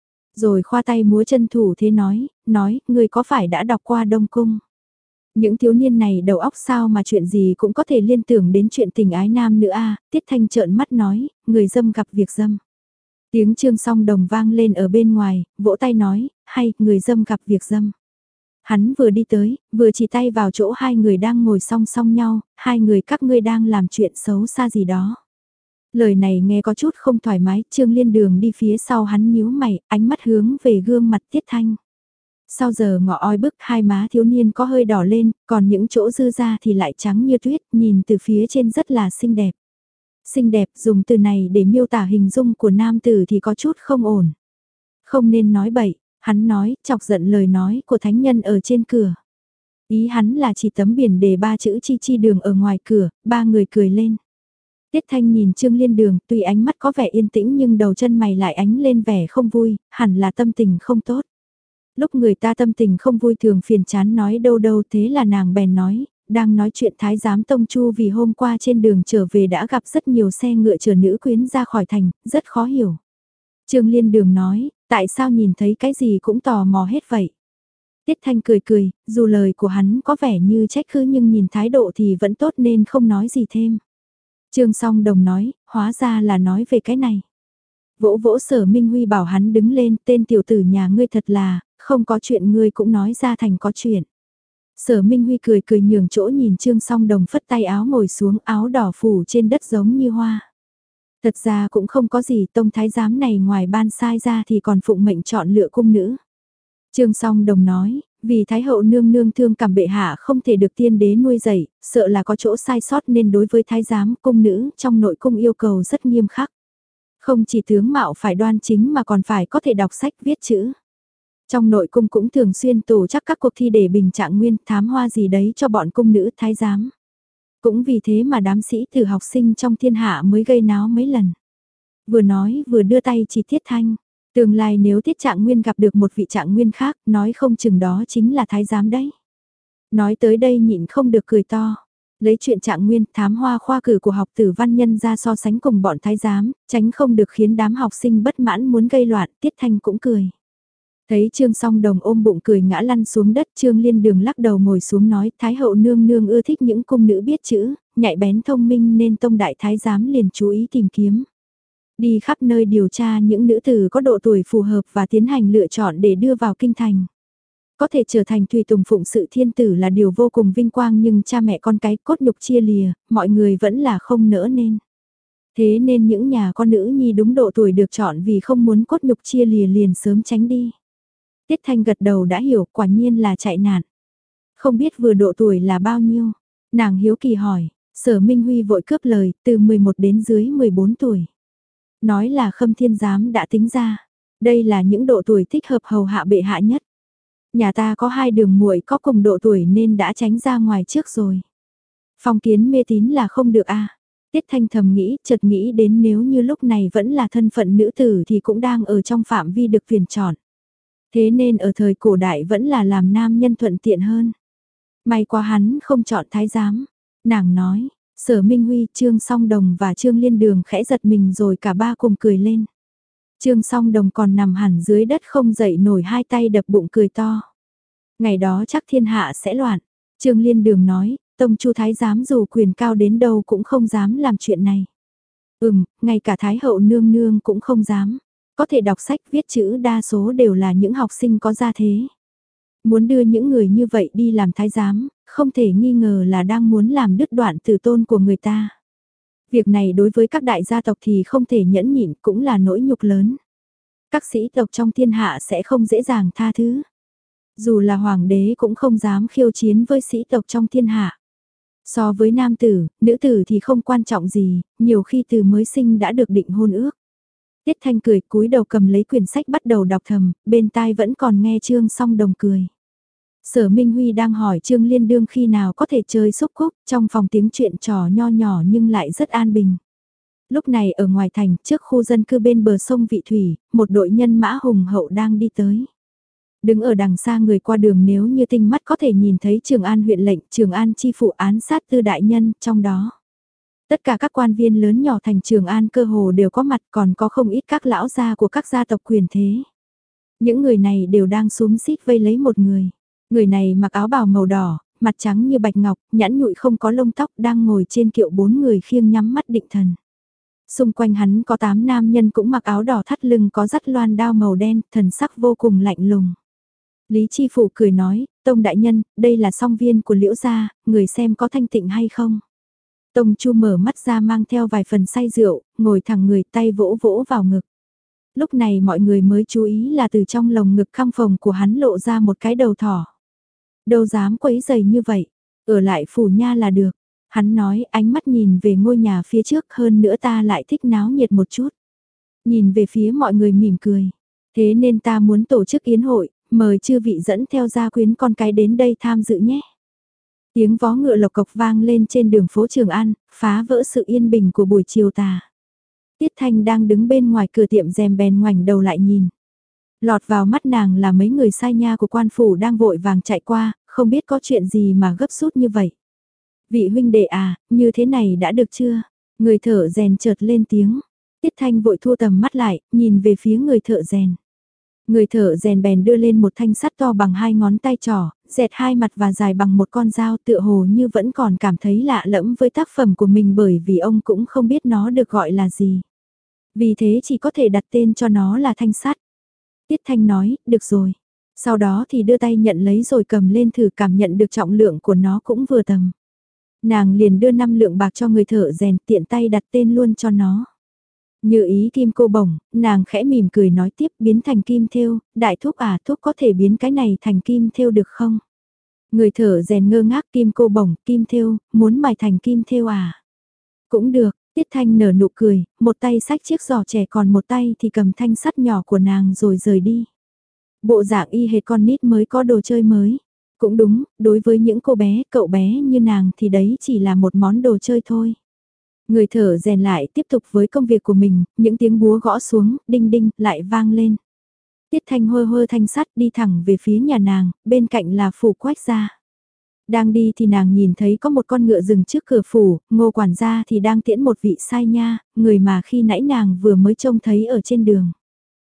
Rồi khoa tay múa chân thủ thế nói, nói, ngươi có phải đã đọc qua Đông Cung? Những thiếu niên này đầu óc sao mà chuyện gì cũng có thể liên tưởng đến chuyện tình ái nam nữa a. Tiết Thanh trợn mắt nói, người dâm gặp việc dâm. Tiếng Trương Song Đồng vang lên ở bên ngoài, vỗ tay nói, hay, người dâm gặp việc dâm. Hắn vừa đi tới, vừa chỉ tay vào chỗ hai người đang ngồi song song nhau, hai người các ngươi đang làm chuyện xấu xa gì đó. Lời này nghe có chút không thoải mái, Trương Liên Đường đi phía sau hắn nhíu mày, ánh mắt hướng về gương mặt Tiết Thanh. Sau giờ ngọ oi bức, hai má thiếu niên có hơi đỏ lên, còn những chỗ dư ra thì lại trắng như tuyết, nhìn từ phía trên rất là xinh đẹp. Xinh đẹp dùng từ này để miêu tả hình dung của nam tử thì có chút không ổn. Không nên nói bậy, hắn nói, chọc giận lời nói của thánh nhân ở trên cửa. Ý hắn là chỉ tấm biển đề ba chữ Chi Chi đường ở ngoài cửa, ba người cười lên. Tiết Thanh nhìn Trương Liên Đường, tuy ánh mắt có vẻ yên tĩnh nhưng đầu chân mày lại ánh lên vẻ không vui, hẳn là tâm tình không tốt. Lúc người ta tâm tình không vui thường phiền chán nói đâu đâu, thế là nàng bèn nói, đang nói chuyện thái giám Tông Chu vì hôm qua trên đường trở về đã gặp rất nhiều xe ngựa chở nữ quyến ra khỏi thành, rất khó hiểu. Trương Liên Đường nói, tại sao nhìn thấy cái gì cũng tò mò hết vậy? Tiết Thanh cười cười, dù lời của hắn có vẻ như trách cứ nhưng nhìn thái độ thì vẫn tốt nên không nói gì thêm. Trương Song Đồng nói, hóa ra là nói về cái này. Vỗ vỗ Sở Minh Huy bảo hắn đứng lên, tên tiểu tử nhà ngươi thật là, không có chuyện ngươi cũng nói ra thành có chuyện. Sở Minh Huy cười cười nhường chỗ nhìn Trương Song Đồng phất tay áo ngồi xuống, áo đỏ phủ trên đất giống như hoa. Thật ra cũng không có gì, tông thái giám này ngoài ban sai ra thì còn phụng mệnh chọn lựa cung nữ. Trương Song Đồng nói, vì thái hậu nương nương thương cảm bệ hạ không thể được tiên đế nuôi dạy, sợ là có chỗ sai sót nên đối với thái giám cung nữ trong nội cung yêu cầu rất nghiêm khắc. Không chỉ tướng mạo phải đoan chính mà còn phải có thể đọc sách viết chữ. Trong nội cung cũng thường xuyên tổ chức các cuộc thi để bình trạng nguyên thám hoa gì đấy cho bọn cung nữ thái giám. Cũng vì thế mà đám sĩ tử học sinh trong thiên hạ mới gây náo mấy lần. Vừa nói vừa đưa tay chỉ Tiết Thanh. Tương lai nếu Tiết Trạng Nguyên gặp được một vị Trạng Nguyên khác, nói không chừng đó chính là thái giám đấy. Nói tới đây nhịn không được cười to. Lấy chuyện Trạng Nguyên thám hoa khoa cử của học tử văn nhân ra so sánh cùng bọn thái giám, tránh không được khiến đám học sinh bất mãn muốn gây loạn, Tiết Thanh cũng cười. Thấy Trương Song Đồng ôm bụng cười ngã lăn xuống đất, Trương Liên Đường lắc đầu ngồi xuống nói, Thái hậu nương nương ưa thích những cung nữ biết chữ, nhạy bén thông minh nên tông đại thái giám liền chú ý tìm kiếm. Đi khắp nơi điều tra những nữ tử có độ tuổi phù hợp và tiến hành lựa chọn để đưa vào kinh thành. Có thể trở thành tùy tùng phụng sự thiên tử là điều vô cùng vinh quang, nhưng cha mẹ con cái cốt nhục chia lìa, mọi người vẫn là không nỡ nên. Thế nên những nhà con nữ nhi đúng độ tuổi được chọn vì không muốn cốt nhục chia lìa liền sớm tránh đi. Tiết Thanh gật đầu đã hiểu, quả nhiên là chạy nạn. Không biết vừa độ tuổi là bao nhiêu? Nàng hiếu kỳ hỏi, Sở Minh Huy vội cướp lời, từ mười một đến dưới mười bốn tuổi. Nói là Khâm Thiên Giám đã tính ra, đây là những độ tuổi thích hợp hầu hạ bệ hạ nhất. Nhà ta có hai đường muội có cùng độ tuổi nên đã tránh ra ngoài trước rồi. Phong kiến mê tín là không được a. Tiết Thanh thầm nghĩ, chợt nghĩ đến nếu như lúc này vẫn là thân phận nữ tử thì cũng đang ở trong phạm vi được tuyển chọn. Thế nên ở thời cổ đại vẫn là làm nam nhân thuận tiện hơn. May quá hắn không chọn thái giám. Nàng nói, Sở Minh Huy, Trương Song Đồng và Trương Liên Đường khẽ giật mình rồi cả ba cùng cười lên. Trương Song Đồng còn nằm hẳn dưới đất không dậy nổi, hai tay đập bụng cười to. Ngày đó chắc thiên hạ sẽ loạn. Trương Liên Đường nói, Tông Chu thái giám dù quyền cao đến đâu cũng không dám làm chuyện này. Ừm, ngay cả Thái hậu nương nương cũng không dám. Có thể đọc sách viết chữ đa số đều là những học sinh có gia thế. Muốn đưa những người như vậy đi làm thái giám, không thể nghi ngờ là đang muốn làm đứt đoạn từ tôn của người ta. Việc này đối với các đại gia tộc thì không thể nhẫn nhịn, cũng là nỗi nhục lớn. Các sĩ tộc trong thiên hạ sẽ không dễ dàng tha thứ. Dù là hoàng đế cũng không dám khiêu chiến với sĩ tộc trong thiên hạ. So với nam tử, nữ tử thì không quan trọng gì, nhiều khi từ mới sinh đã được định hôn ước. Tiết Thanh cười cúi đầu cầm lấy quyển sách bắt đầu đọc thầm, bên tai vẫn còn nghe Trương Song Đồng cười. Sở Minh Huy đang hỏi Trương Liên Đương khi nào có thể chơi xúc cúc, trong phòng tiếng chuyện trò nho nhỏ nhưng lại rất an bình. Lúc này ở ngoài thành, trước khu dân cư bên bờ sông Vị Thủy, một đội nhân mã hùng hậu đang đi tới. Đứng ở đằng xa người qua đường nếu như tinh mắt có thể nhìn thấy Trường An huyện lệnh, Trường An chi phủ án sát tư đại nhân trong đó. Tất cả các quan viên lớn nhỏ thành Trường An cơ hồ đều có mặt, còn có không ít các lão gia của các gia tộc quyền thế. Những người này đều đang xúm xít vây lấy một người. Người này mặc áo bào màu đỏ, mặt trắng như bạch ngọc, nhẵn nhụi không có lông tóc, đang ngồi trên kiệu bốn người khiêng nhắm mắt định thần. Xung quanh hắn có tám nam nhân cũng mặc áo đỏ thắt lưng có dắt loan đao màu đen, thần sắc vô cùng lạnh lùng. Lý Chi Phủ cười nói, Tông đại nhân, đây là song viên của Liễu gia, người xem có thanh tịnh hay không? Tông Chu mở mắt ra mang theo vài phần say rượu, ngồi thẳng người, tay vỗ vỗ vào ngực. Lúc này mọi người mới chú ý là từ trong lồng ngực căng phồng của hắn lộ ra một cái đầu thỏ. Đâu dám quấy giày như vậy, ở lại phủ nha là được. Hắn nói, ánh mắt nhìn về ngôi nhà phía trước, hơn nữa ta lại thích náo nhiệt một chút. Nhìn về phía mọi người mỉm cười. Thế nên ta muốn tổ chức yến hội, mời chư vị dẫn theo gia quyến con cái đến đây tham dự nhé. Tiếng vó ngựa lộc cộc vang lên trên đường phố Trường An, phá vỡ sự yên bình của buổi chiều tà. Tiết Thanh đang đứng bên ngoài cửa tiệm rèm bèn ngoảnh đầu lại nhìn. Lọt vào mắt nàng là mấy người sai nha của quan phủ đang vội vàng chạy qua, không biết có chuyện gì mà gấp rút như vậy. Vị huynh đệ à, như thế này đã được chưa? Người thợ rèn chợt lên tiếng. Tiết Thanh vội thu tầm mắt lại, nhìn về phía người thợ rèn. Người thợ rèn bèn đưa lên một thanh sắt to bằng hai ngón tay trỏ, dẹt hai mặt và dài bằng một con dao, tựa hồ như vẫn còn cảm thấy lạ lẫm với tác phẩm của mình bởi vì ông cũng không biết nó được gọi là gì. Vì thế chỉ có thể đặt tên cho nó là thanh sắt. Tiết Thanh nói, được rồi. Sau đó thì đưa tay nhận lấy rồi cầm lên thử, cảm nhận được trọng lượng của nó cũng vừa tầm. Nàng liền đưa năm lượng bạc cho người thợ rèn, tiện tay đặt tên luôn cho nó. Như ý kim cô bổng, nàng khẽ mỉm cười nói tiếp, biến thành kim thêu, đại thúc à, thúc có thể biến cái này thành kim thêu được không? Người thợ rèn ngơ ngác, kim cô bổng, kim thêu, muốn mài thành kim thêu à? Cũng được. Tiết Thanh nở nụ cười, một tay xách chiếc giỏ trẻ còn một tay thì cầm thanh sắt nhỏ của nàng rồi rời đi. Bộ dạng y hệt con nít mới có đồ chơi mới. Cũng đúng, đối với những cô bé, cậu bé như nàng thì đấy chỉ là một món đồ chơi thôi. Người thợ rèn lại tiếp tục với công việc của mình, những tiếng búa gõ xuống, đinh đinh, lại vang lên. Tiết Thanh hơ hơ thanh sắt đi thẳng về phía nhà nàng, bên cạnh là phủ Quách gia. Đang đi thì nàng nhìn thấy có một con ngựa dừng trước cửa phủ, Ngô quản gia thì đang tiễn một vị sai nha, người mà khi nãy nàng vừa mới trông thấy ở trên đường.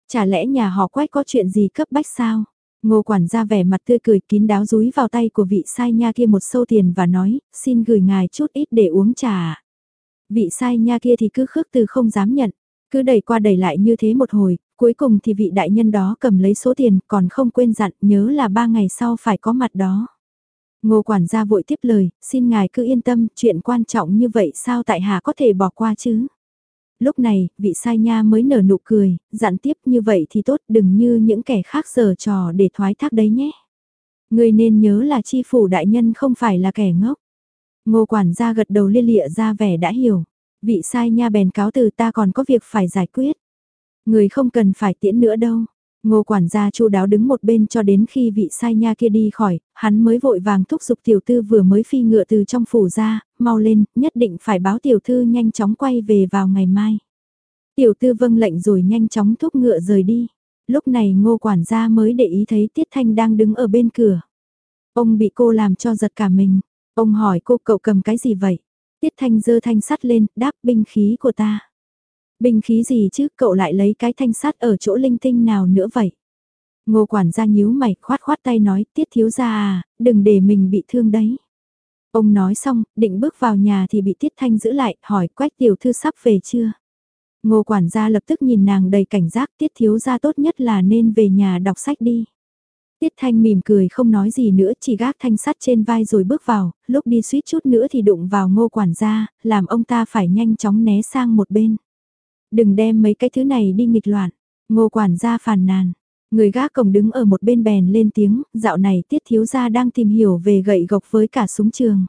Chả lẽ nhà họ Quách có chuyện gì cấp bách sao? Ngô quản gia vẻ mặt tươi cười kín đáo dúi vào tay của vị sai nha kia một sâu tiền và nói, xin gửi ngài chút ít để uống trà. Vị sai nha kia thì cứ khước từ không dám nhận, cứ đẩy qua đẩy lại như thế một hồi, cuối cùng thì vị đại nhân đó cầm lấy số tiền còn không quên dặn nhớ là ba ngày sau phải có mặt đó. Ngô quản gia vội tiếp lời, xin ngài cứ yên tâm, chuyện quan trọng như vậy sao tại hạ có thể bỏ qua chứ? Lúc này, vị sai nha mới nở nụ cười, dặn tiếp như vậy thì tốt đừng như những kẻ khác giở trò để thoái thác đấy nhé. Người nên nhớ là chi phủ đại nhân không phải là kẻ ngốc. Ngô quản gia gật đầu lia lịa ra vẻ đã hiểu. Vị sai nha bèn cáo từ ta còn có việc phải giải quyết. Người không cần phải tiễn nữa đâu. Ngô quản gia chu đáo đứng một bên cho đến khi vị sai nha kia đi khỏi, hắn mới vội vàng thúc giục tiểu tư vừa mới phi ngựa từ trong phủ ra, mau lên, nhất định phải báo tiểu thư nhanh chóng quay về vào ngày mai. Tiểu tư vâng lệnh rồi nhanh chóng thúc ngựa rời đi. Lúc này ngô quản gia mới để ý thấy Tiết Thanh đang đứng ở bên cửa. Ông bị cô làm cho giật cả mình. Ông hỏi cô cậu cầm cái gì vậy? Tiết Thanh giơ thanh sắt lên, đáp binh khí của ta. Binh khí gì chứ, cậu lại lấy cái thanh sắt ở chỗ linh tinh nào nữa vậy? Ngô quản gia nhíu mày, khoát khoát tay nói, Tiết thiếu gia à, đừng để mình bị thương đấy. Ông nói xong, định bước vào nhà thì bị Tiết Thanh giữ lại, hỏi Quách tiểu thư sắp về chưa? Ngô quản gia lập tức nhìn nàng đầy cảnh giác, Tiết thiếu gia tốt nhất là nên về nhà đọc sách đi. Tiết Thanh mỉm cười không nói gì nữa, chỉ gác thanh sắt trên vai rồi bước vào, lúc đi suýt chút nữa thì đụng vào Ngô quản gia, làm ông ta phải nhanh chóng né sang một bên. Đừng đem mấy cái thứ này đi nghịch loạn. Ngô quản gia phàn nàn. Người gác cổng đứng ở một bên bèn lên tiếng, dạo này Tiết thiếu gia đang tìm hiểu về gậy gộc với cả súng trường.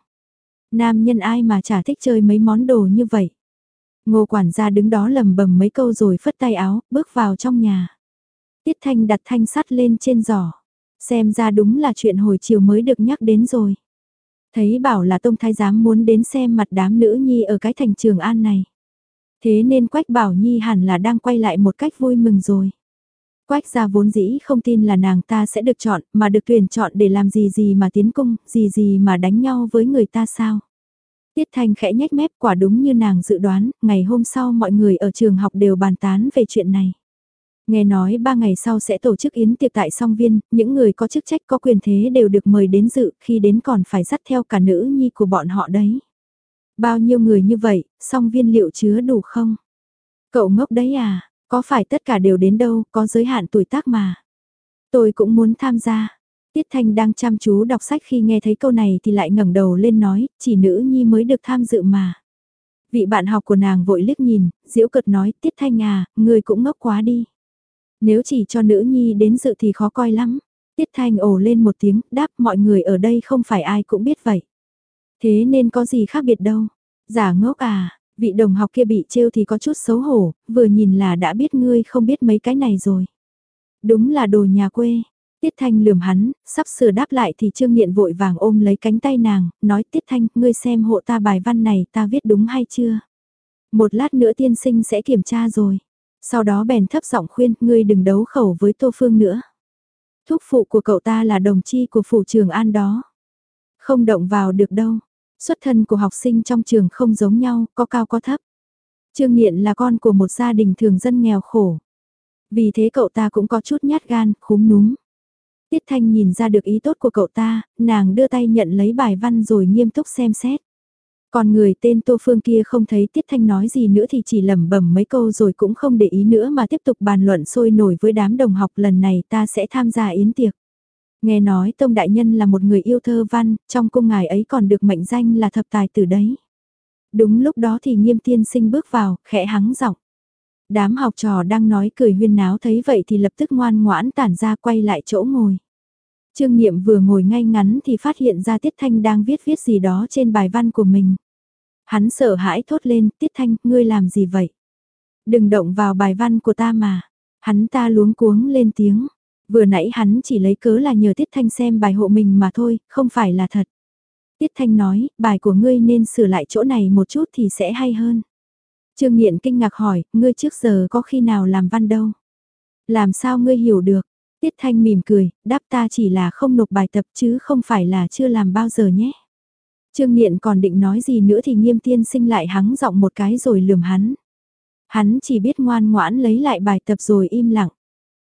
Nam nhân ai mà chả thích chơi mấy món đồ như vậy. Ngô quản gia đứng đó lầm bầm mấy câu rồi phất tay áo, bước vào trong nhà. Tiết Thanh đặt thanh sắt lên trên giỏ. Xem ra đúng là chuyện hồi chiều mới được nhắc đến rồi. Thấy bảo là Tông Thái Giám muốn đến xem mặt đám nữ nhi ở cái thành Trường An này. Thế nên Quách Bảo Nhi hẳn là đang quay lại một cách vui mừng rồi. Quách gia vốn dĩ không tin là nàng ta sẽ được chọn, mà được tuyển chọn để làm gì gì mà tiến cung, gì gì mà đánh nhau với người ta sao. Tiết Thanh khẽ nhếch mép, quả đúng như nàng dự đoán, ngày hôm sau mọi người ở trường học đều bàn tán về chuyện này. Nghe nói ba ngày sau sẽ tổ chức yến tiệc tại Song Viên, những người có chức trách có quyền thế đều được mời đến dự, khi đến còn phải dắt theo cả nữ nhi của bọn họ đấy. Bao nhiêu người như vậy, Song Viên liệu chứa đủ không? Cậu ngốc đấy à, có phải tất cả đều đến đâu, có giới hạn tuổi tác mà. Tôi cũng muốn tham gia. Tiết Thanh đang chăm chú đọc sách khi nghe thấy câu này thì lại ngẩng đầu lên nói, chỉ nữ nhi mới được tham dự mà. Vị bạn học của nàng vội liếc nhìn, giễu cợt nói, Tiết Thanh à, người cũng ngốc quá đi. Nếu chỉ cho nữ nhi đến dự thì khó coi lắm. Tiết Thanh ồ lên một tiếng, đáp mọi người ở đây không phải ai cũng biết vậy. Thế nên có gì khác biệt đâu. Giả ngốc à, vị đồng học kia bị trêu thì có chút xấu hổ, vừa nhìn là đã biết ngươi không biết mấy cái này rồi. Đúng là đồ nhà quê. Tiết Thanh lườm hắn, sắp sửa đáp lại thì Trương Nghiện vội vàng ôm lấy cánh tay nàng, nói Tiết Thanh, ngươi xem hộ ta bài văn này ta viết đúng hay chưa? Một lát nữa tiên sinh sẽ kiểm tra rồi. Sau đó bèn thấp giọng khuyên, ngươi đừng đấu khẩu với Tô Phương nữa. Thúc phụ của cậu ta là đồng chi của phủ Trường An đó. Không động vào được đâu. Xuất thân của học sinh trong trường không giống nhau, có cao có thấp. Trương Nghiện là con của một gia đình thường dân nghèo khổ. Vì thế cậu ta cũng có chút nhát gan, khúm núm. Tiết Thanh nhìn ra được ý tốt của cậu ta, nàng đưa tay nhận lấy bài văn rồi nghiêm túc xem xét. Còn người tên Tô Phương kia không thấy Tiết Thanh nói gì nữa thì chỉ lẩm bẩm mấy câu rồi cũng không để ý nữa mà tiếp tục bàn luận sôi nổi với đám đồng học, lần này ta sẽ tham gia yến tiệc. Nghe nói Tông Đại Nhân là một người yêu thơ văn, trong cung ngài ấy còn được mệnh danh là thập tài tử đấy. Đúng lúc đó thì Nghiêm tiên sinh bước vào, khẽ hắng giọng. Đám học trò đang nói cười huyên náo thấy vậy thì lập tức ngoan ngoãn tản ra quay lại chỗ ngồi. Trương Niệm vừa ngồi ngay ngắn thì phát hiện ra Tiết Thanh đang viết viết gì đó trên bài văn của mình. Hắn sợ hãi thốt lên, Tiết Thanh, ngươi làm gì vậy? Đừng động vào bài văn của ta mà. Hắn ta luống cuống lên tiếng. Vừa nãy hắn chỉ lấy cớ là nhờ Tiết Thanh xem bài hộ mình mà thôi, không phải là thật. Tiết Thanh nói, bài của ngươi nên sửa lại chỗ này một chút thì sẽ hay hơn. Trương Nghiện kinh ngạc hỏi, ngươi trước giờ có khi nào làm văn đâu? Làm sao ngươi hiểu được? Tiết Thanh mỉm cười, đáp ta chỉ là không nộp bài tập chứ không phải là chưa làm bao giờ nhé. Trương Nghiện còn định nói gì nữa thì Nghiêm tiên sinh lại hắng giọng một cái rồi lườm hắn. Hắn chỉ biết ngoan ngoãn lấy lại bài tập rồi im lặng.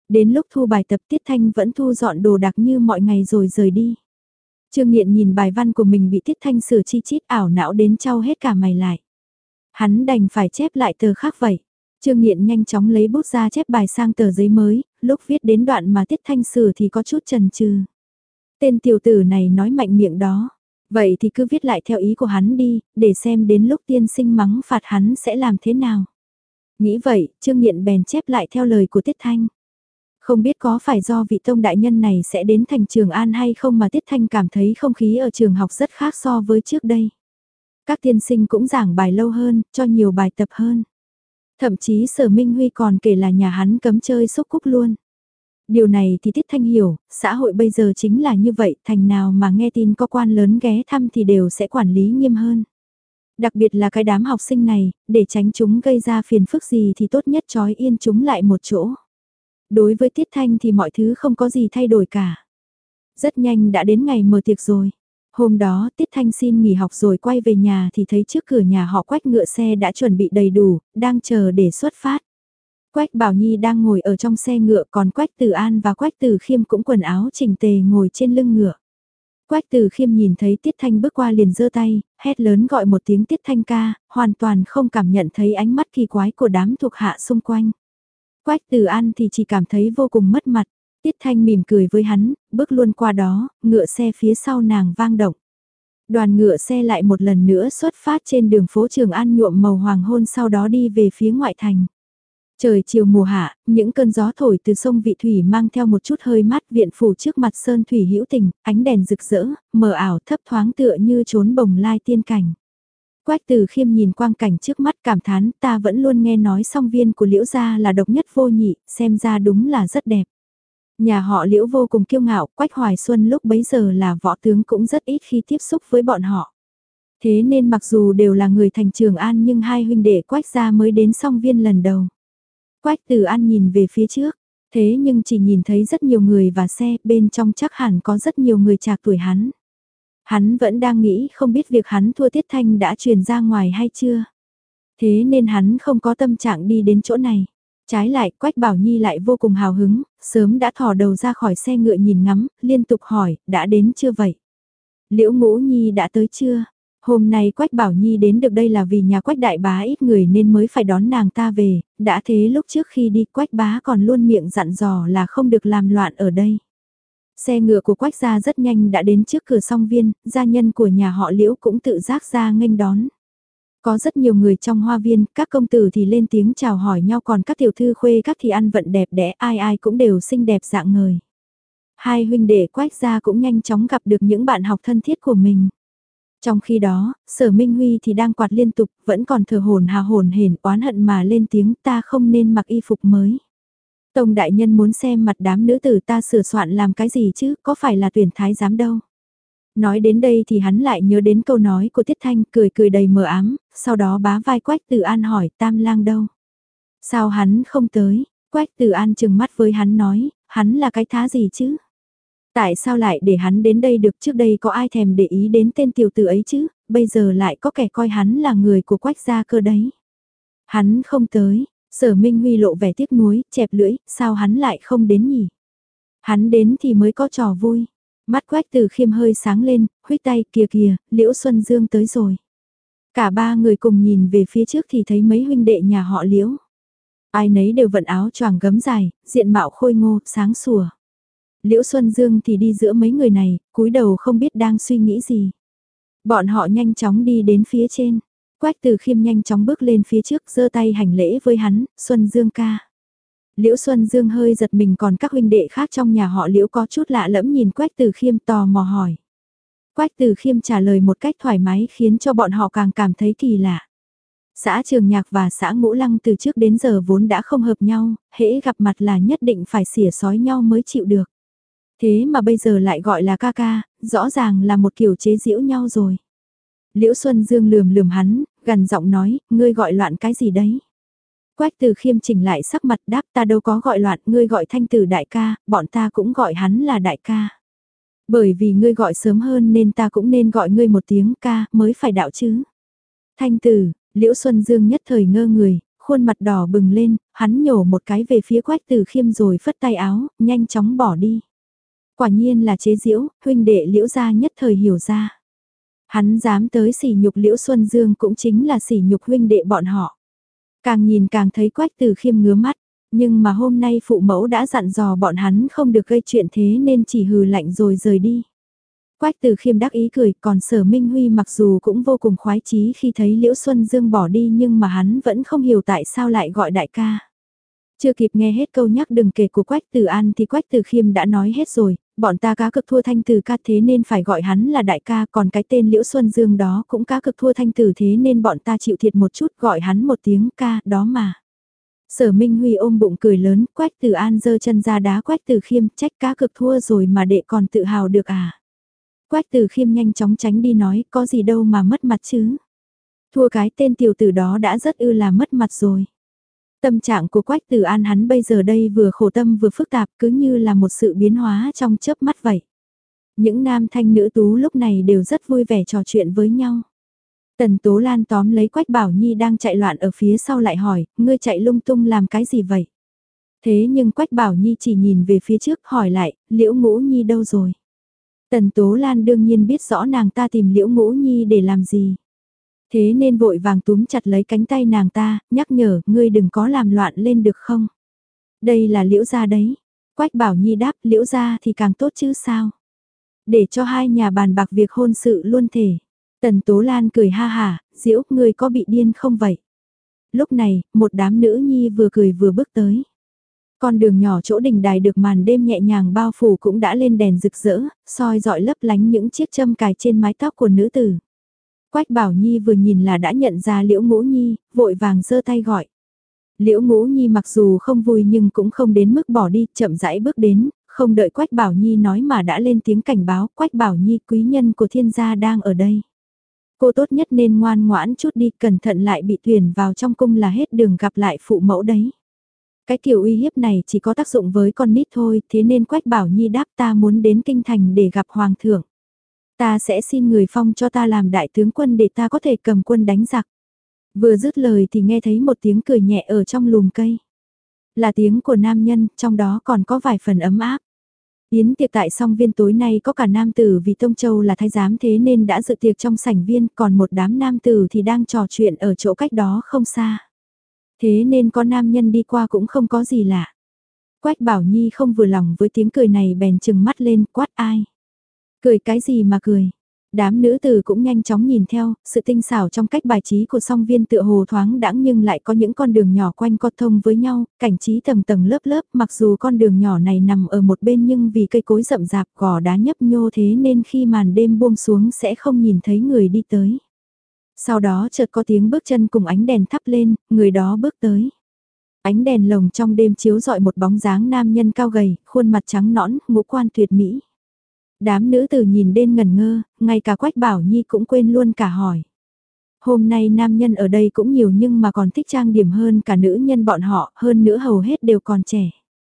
Đến lúc thu bài tập Tiết Thanh vẫn thu dọn đồ đạc như mọi ngày rồi rời đi. Trương Nghiện nhìn bài văn của mình bị Tiết Thanh sửa chi chít ảo não đến trao hết cả mày lại. Hắn đành phải chép lại tờ khác vậy. Trương Nghiện nhanh chóng lấy bút ra chép bài sang tờ giấy mới, lúc viết đến đoạn mà Tiết Thanh sửa thì có chút chần chừ. Tên tiểu tử này nói mạnh miệng đó. Vậy thì cứ viết lại theo ý của hắn đi, để xem đến lúc tiên sinh mắng phạt hắn sẽ làm thế nào. Nghĩ vậy, Trương Nghiện bèn chép lại theo lời của Tiết Thanh. Không biết có phải do vị tông đại nhân này sẽ đến thành Trường An hay không mà Tiết Thanh cảm thấy không khí ở trường học rất khác so với trước đây. Các tiên sinh cũng giảng bài lâu hơn, cho nhiều bài tập hơn. Thậm chí Sở Minh Huy còn kể là nhà hắn cấm chơi xúc cúc luôn. Điều này thì Tiết Thanh hiểu, xã hội bây giờ chính là như vậy, thành nào mà nghe tin có quan lớn ghé thăm thì đều sẽ quản lý nghiêm hơn. Đặc biệt là cái đám học sinh này, để tránh chúng gây ra phiền phức gì thì tốt nhất trói yên chúng lại một chỗ. Đối với Tiết Thanh thì mọi thứ không có gì thay đổi cả. Rất nhanh đã đến ngày mở tiệc rồi. Hôm đó Tiết Thanh xin nghỉ học rồi quay về nhà thì thấy trước cửa nhà họ Quách ngựa xe đã chuẩn bị đầy đủ, đang chờ để xuất phát. Quách Bảo Nhi đang ngồi ở trong xe ngựa, còn Quách Tử An và Quách Tử Khiêm cũng quần áo chỉnh tề ngồi trên lưng ngựa. Quách Tử Khiêm nhìn thấy Tiết Thanh bước qua liền giơ tay, hét lớn gọi một tiếng Tiết Thanh ca, hoàn toàn không cảm nhận thấy ánh mắt kỳ quái của đám thuộc hạ xung quanh. Quách Tử An thì chỉ cảm thấy vô cùng mất mặt. Tiết Thanh mỉm cười với hắn, bước luôn qua đó, ngựa xe phía sau nàng vang động. Đoàn ngựa xe lại một lần nữa xuất phát trên đường phố Trường An nhuộm màu hoàng hôn, sau đó đi về phía ngoại thành. Trời chiều mùa hạ, những cơn gió thổi từ sông Vị Thủy mang theo một chút hơi mát, viện phủ trước mặt sơn thủy hữu tình, ánh đèn rực rỡ, mờ ảo thấp thoáng tựa như trốn bồng lai tiên cảnh. Quách Từ Khiêm nhìn quang cảnh trước mắt cảm thán, ta vẫn luôn nghe nói song viên của Liễu gia là độc nhất vô nhị, xem ra đúng là rất đẹp. Nhà họ Liễu vô cùng kiêu ngạo, Quách Hoài Xuân lúc bấy giờ là võ tướng cũng rất ít khi tiếp xúc với bọn họ. Thế nên mặc dù đều là người thành Trường An nhưng hai huynh đệ Quách gia mới đến song viên lần đầu. Quách Từ An nhìn về phía trước, thế nhưng chỉ nhìn thấy rất nhiều người và xe, bên trong chắc hẳn có rất nhiều người trạc tuổi hắn. Hắn vẫn đang nghĩ không biết việc hắn thua Tiết Thanh đã truyền ra ngoài hay chưa. Thế nên hắn không có tâm trạng đi đến chỗ này. Trái lại, Quách Bảo Nhi lại vô cùng hào hứng, sớm đã thò đầu ra khỏi xe ngựa nhìn ngắm, liên tục hỏi, đã đến chưa vậy? Liễu Ngũ Nhi đã tới chưa? Hôm nay Quách Bảo Nhi đến được đây là vì nhà Quách đại bá ít người nên mới phải đón nàng ta về, đã thế lúc trước khi đi Quách bá còn luôn miệng dặn dò là không được làm loạn ở đây. Xe ngựa của Quách gia rất nhanh đã đến trước cửa song viên, gia nhân của nhà họ Liễu cũng tự giác ra nghênh đón. Có rất nhiều người trong hoa viên, các công tử thì lên tiếng chào hỏi nhau, còn các tiểu thư khuê các thì ăn vận đẹp đẽ, ai ai cũng đều xinh đẹp dạng ngời. Hai huynh đệ Quách gia cũng nhanh chóng gặp được những bạn học thân thiết của mình. Trong khi đó, Sở Minh Huy thì đang quạt liên tục, vẫn còn thở hổn hà hổn hển oán hận mà lên tiếng, ta không nên mặc y phục mới. Tông đại nhân muốn xem mặt đám nữ tử ta sửa soạn làm cái gì chứ, có phải là tuyển thái giám đâu. Nói đến đây thì hắn lại nhớ đến câu nói của Tiết Thanh, cười cười đầy mờ ám, sau đó bá vai Quách Từ An hỏi Tam Lang đâu. Sao hắn không tới? Quách Từ An trừng mắt với hắn nói, hắn là cái thá gì chứ? Tại sao lại để hắn đến đây được, trước đây có ai thèm để ý đến tên tiểu tử ấy chứ, bây giờ lại có kẻ coi hắn là người của Quách gia cơ đấy. Hắn không tới, Sở Minh Huy lộ vẻ tiếc nuối, chẹp lưỡi, sao hắn lại không đến nhỉ? Hắn đến thì mới có trò vui. Mắt Quách Từ Khiêm hơi sáng lên, huých tay, kìa kìa, Liễu Xuân Dương tới rồi. Cả ba người cùng nhìn về phía trước thì thấy mấy huynh đệ nhà họ Liễu. Ai nấy đều vận áo choàng gấm dài, diện mạo khôi ngô, sáng sủa. Liễu Xuân Dương thì đi giữa mấy người này, cúi đầu không biết đang suy nghĩ gì. Bọn họ nhanh chóng đi đến phía trên. Quách Từ Khiêm nhanh chóng bước lên phía trước, giơ tay hành lễ với hắn, Xuân Dương ca. Liễu Xuân Dương hơi giật mình, còn các huynh đệ khác trong nhà họ Liễu có chút lạ lẫm nhìn Quách Từ Khiêm tò mò hỏi. Quách Từ Khiêm trả lời một cách thoải mái khiến cho bọn họ càng cảm thấy kỳ lạ. Xã Trường Nhạc và xã Ngũ Lăng từ trước đến giờ vốn đã không hợp nhau, hễ gặp mặt là nhất định phải xỉa xói nhau mới chịu được. Thế mà bây giờ lại gọi là ca ca, rõ ràng là một kiểu chế giễu nhau rồi. Liễu Xuân Dương lườm lườm hắn, gần giọng nói, ngươi gọi loạn cái gì đấy? Quách Từ Khiêm chỉnh lại sắc mặt đáp, ta đâu có gọi loạn, ngươi gọi Thanh Tử đại ca, bọn ta cũng gọi hắn là đại ca. Bởi vì ngươi gọi sớm hơn nên ta cũng nên gọi ngươi một tiếng ca, mới phải đạo chứ. Thanh Tử, Liễu Xuân Dương nhất thời ngơ người, khuôn mặt đỏ bừng lên, hắn nhổ một cái về phía Quách Tử Khiêm rồi phất tay áo, nhanh chóng bỏ đi. Quả nhiên là chế giễu, huynh đệ Liễu gia nhất thời hiểu ra. Hắn dám tới sỉ nhục Liễu Xuân Dương cũng chính là sỉ nhục huynh đệ bọn họ. Càng nhìn càng thấy Quách Tử Khiêm ngứa mắt, nhưng mà hôm nay phụ mẫu đã dặn dò bọn hắn không được gây chuyện thế nên chỉ hừ lạnh rồi rời đi. Quách Tử Khiêm đắc ý cười, còn Sở Minh Huy mặc dù cũng vô cùng khoái chí khi thấy Liễu Xuân Dương bỏ đi nhưng mà hắn vẫn không hiểu tại sao lại gọi đại ca. Chưa kịp nghe hết câu nhắc đừng kể của Quách Tử An thì Quách Tử Khiêm đã nói hết rồi, bọn ta cá cực thua thanh tử ca thế nên phải gọi hắn là đại ca, còn cái tên Liễu Xuân Dương đó cũng cá cực thua thanh tử thế nên bọn ta chịu thiệt một chút gọi hắn một tiếng ca, đó mà. Sở Minh Huy ôm bụng cười lớn, Quách Tử An giơ chân ra đá Quách Tử Khiêm, trách cá cực thua rồi mà đệ còn tự hào được à. Quách Tử Khiêm nhanh chóng tránh đi nói, có gì đâu mà mất mặt chứ. Thua cái tên tiểu tử đó đã rất ư là mất mặt rồi. Tâm trạng của Quách Tử An hắn bây giờ đây vừa khổ tâm vừa phức tạp cứ như là một sự biến hóa trong chớp mắt vậy. Những nam thanh nữ tú lúc này đều rất vui vẻ trò chuyện với nhau. Tần Tố Lan tóm lấy Quách Bảo Nhi đang chạy loạn ở phía sau lại hỏi, ngươi chạy lung tung làm cái gì vậy? Thế nhưng Quách Bảo Nhi chỉ nhìn về phía trước hỏi lại, Liễu Ngũ Nhi đâu rồi? Tần Tố Lan đương nhiên biết rõ nàng ta tìm Liễu Ngũ Nhi để làm gì. Thế nên vội vàng túm chặt lấy cánh tay nàng ta, nhắc nhở, ngươi đừng có làm loạn lên được không? Đây là Liễu gia đấy. Quách Bảo Nhi đáp, Liễu gia thì càng tốt chứ sao? Để cho hai nhà bàn bạc việc hôn sự luôn thể. Tần Tố Lan cười ha hả, Diễu, ngươi có bị điên không vậy? Lúc này, một đám nữ nhi vừa cười vừa bước tới. Con đường nhỏ chỗ đình đài được màn đêm nhẹ nhàng bao phủ cũng đã lên đèn rực rỡ, soi dọi lấp lánh những chiếc châm cài trên mái tóc của nữ tử. Quách Bảo Nhi vừa nhìn là đã nhận ra Liễu Ngũ Nhi, vội vàng giơ tay gọi. Liễu Ngũ Nhi mặc dù không vui nhưng cũng không đến mức bỏ đi, chậm rãi bước đến, không đợi Quách Bảo Nhi nói mà đã lên tiếng cảnh báo, Quách Bảo Nhi quý nhân của thiên gia đang ở đây. Cô tốt nhất nên ngoan ngoãn chút đi, cẩn thận lại bị tuyển vào trong cung là hết đường gặp lại phụ mẫu đấy. Cái kiểu uy hiếp này chỉ có tác dụng với con nít thôi, thế nên Quách Bảo Nhi đáp ta muốn đến kinh thành để gặp hoàng thượng. Ta sẽ xin người phong cho ta làm đại tướng quân để ta có thể cầm quân đánh giặc. Vừa dứt lời thì nghe thấy một tiếng cười nhẹ ở trong lùm cây. Là tiếng của nam nhân, trong đó còn có vài phần ấm áp. Yến tiệc tại song viên tối nay có cả nam tử vì Tông Châu là thái giám thế nên đã dự tiệc trong sảnh viên, còn một đám nam tử thì đang trò chuyện ở chỗ cách đó không xa. Thế nên có nam nhân đi qua cũng không có gì lạ. Quách Bảo Nhi không vừa lòng với tiếng cười này bèn trừng mắt lên, quát ai. Cười cái gì mà cười. Đám nữ tử cũng nhanh chóng nhìn theo, sự tinh xảo trong cách bài trí của song viên tựa hồ thoáng đãng nhưng lại có những con đường nhỏ quanh co thông với nhau, cảnh trí tầng tầng lớp lớp, mặc dù con đường nhỏ này nằm ở một bên nhưng vì cây cối rậm rạp gò đá nhấp nhô thế nên khi màn đêm buông xuống sẽ không nhìn thấy người đi tới. Sau đó chợt có tiếng bước chân cùng ánh đèn thắp lên, người đó bước tới. Ánh đèn lồng trong đêm chiếu rọi một bóng dáng nam nhân cao gầy, khuôn mặt trắng nõn, ngũ quan tuyệt mỹ. Đám nữ tử nhìn đến ngẩn ngơ, ngay cả Quách Bảo Nhi cũng quên luôn cả hỏi. Hôm nay nam nhân ở đây cũng nhiều nhưng mà còn thích trang điểm hơn cả nữ nhân bọn họ, hơn nữa hầu hết đều còn trẻ.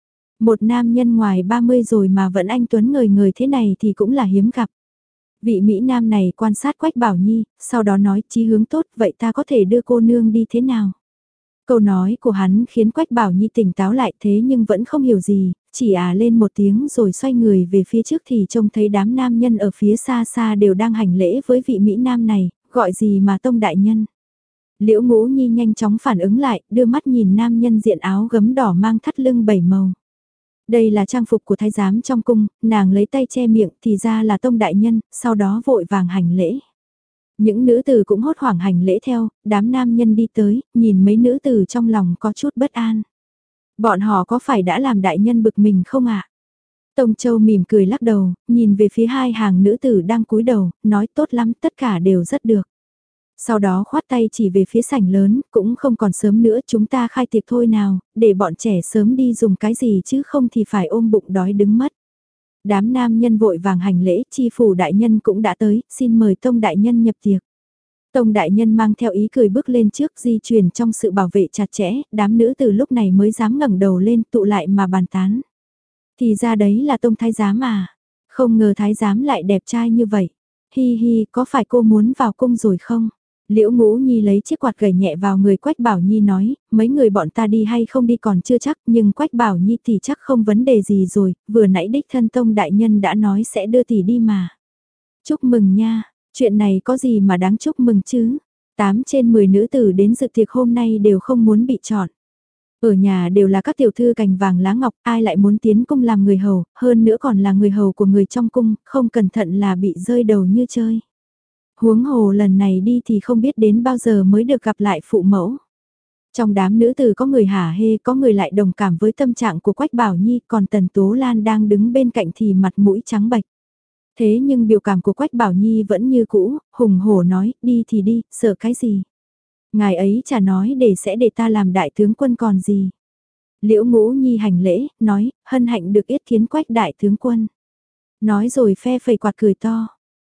Một nam nhân ngoài ba mươi rồi mà vẫn anh tuấn ngời ngời thế này thì cũng là hiếm gặp. Vị Mỹ Nam này quan sát Quách Bảo Nhi, sau đó nói chí hướng tốt vậy ta có thể đưa cô nương đi thế nào? Câu nói của hắn khiến Quách Bảo Nhi tỉnh táo lại thế nhưng vẫn không hiểu gì, chỉ à lên một tiếng rồi xoay người về phía trước thì trông thấy đám nam nhân ở phía xa xa đều đang hành lễ với vị Mỹ Nam này, gọi gì mà tông đại nhân. Liễu Ngũ Nhi nhanh chóng phản ứng lại, đưa mắt nhìn nam nhân diện áo gấm đỏ mang thắt lưng bảy màu. Đây là trang phục của thái giám trong cung, nàng lấy tay che miệng thì ra là tông đại nhân, sau đó vội vàng hành lễ. Những nữ tử cũng hốt hoảng hành lễ theo, đám nam nhân đi tới, nhìn mấy nữ tử trong lòng có chút bất an. Bọn họ có phải đã làm đại nhân bực mình không ạ? À? Tông Châu mỉm cười lắc đầu, nhìn về phía hai hàng nữ tử đang cúi đầu, nói tốt lắm, tất cả đều rất được. Sau đó khoát tay chỉ về phía sảnh lớn, cũng không còn sớm nữa chúng ta khai tiệc thôi nào, để bọn trẻ sớm đi dùng cái gì chứ không thì phải ôm bụng đói đứng mất. Đám nam nhân vội vàng hành lễ, chi phủ đại nhân cũng đã tới, xin mời Tông đại nhân nhập tiệc. Tông đại nhân mang theo ý cười bước lên trước di chuyển trong sự bảo vệ chặt chẽ, đám nữ từ lúc này mới dám ngẩng đầu lên tụ lại mà bàn tán. Thì ra đấy là Tông thái giám à, không ngờ thái giám lại đẹp trai như vậy. Hi hi, có phải cô muốn vào cung rồi không? Liễu Ngũ Nhi lấy chiếc quạt gảy nhẹ vào người Quách Bảo Nhi nói, mấy người bọn ta đi hay không đi còn chưa chắc, nhưng Quách Bảo Nhi thì chắc không vấn đề gì rồi, vừa nãy đích thân tông đại nhân đã nói sẽ đưa tỷ đi mà. Chúc mừng nha, chuyện này có gì mà đáng chúc mừng chứ? Tám trên mười nữ tử đến dự tiệc hôm nay đều không muốn bị chọn. Ở nhà đều là các tiểu thư cành vàng lá ngọc, ai lại muốn tiến cung làm người hầu, hơn nữa còn là người hầu của người trong cung, không cẩn thận là bị rơi đầu như chơi. Huống hồ lần này đi thì không biết đến bao giờ mới được gặp lại phụ mẫu. Trong đám nữ tử có người hả hê, có người lại đồng cảm với tâm trạng của Quách Bảo Nhi, còn Tần Tố Lan đang đứng bên cạnh thì mặt mũi trắng bệch. Thế nhưng biểu cảm của Quách Bảo Nhi vẫn như cũ, hùng hổ nói, đi thì đi, sợ cái gì. Ngài ấy chả nói để sẽ để ta làm đại tướng quân còn gì. Liễu Ngũ Nhi hành lễ, nói, hân hạnh được yết kiến Quách đại tướng quân. Nói rồi phe phẩy quạt cười to.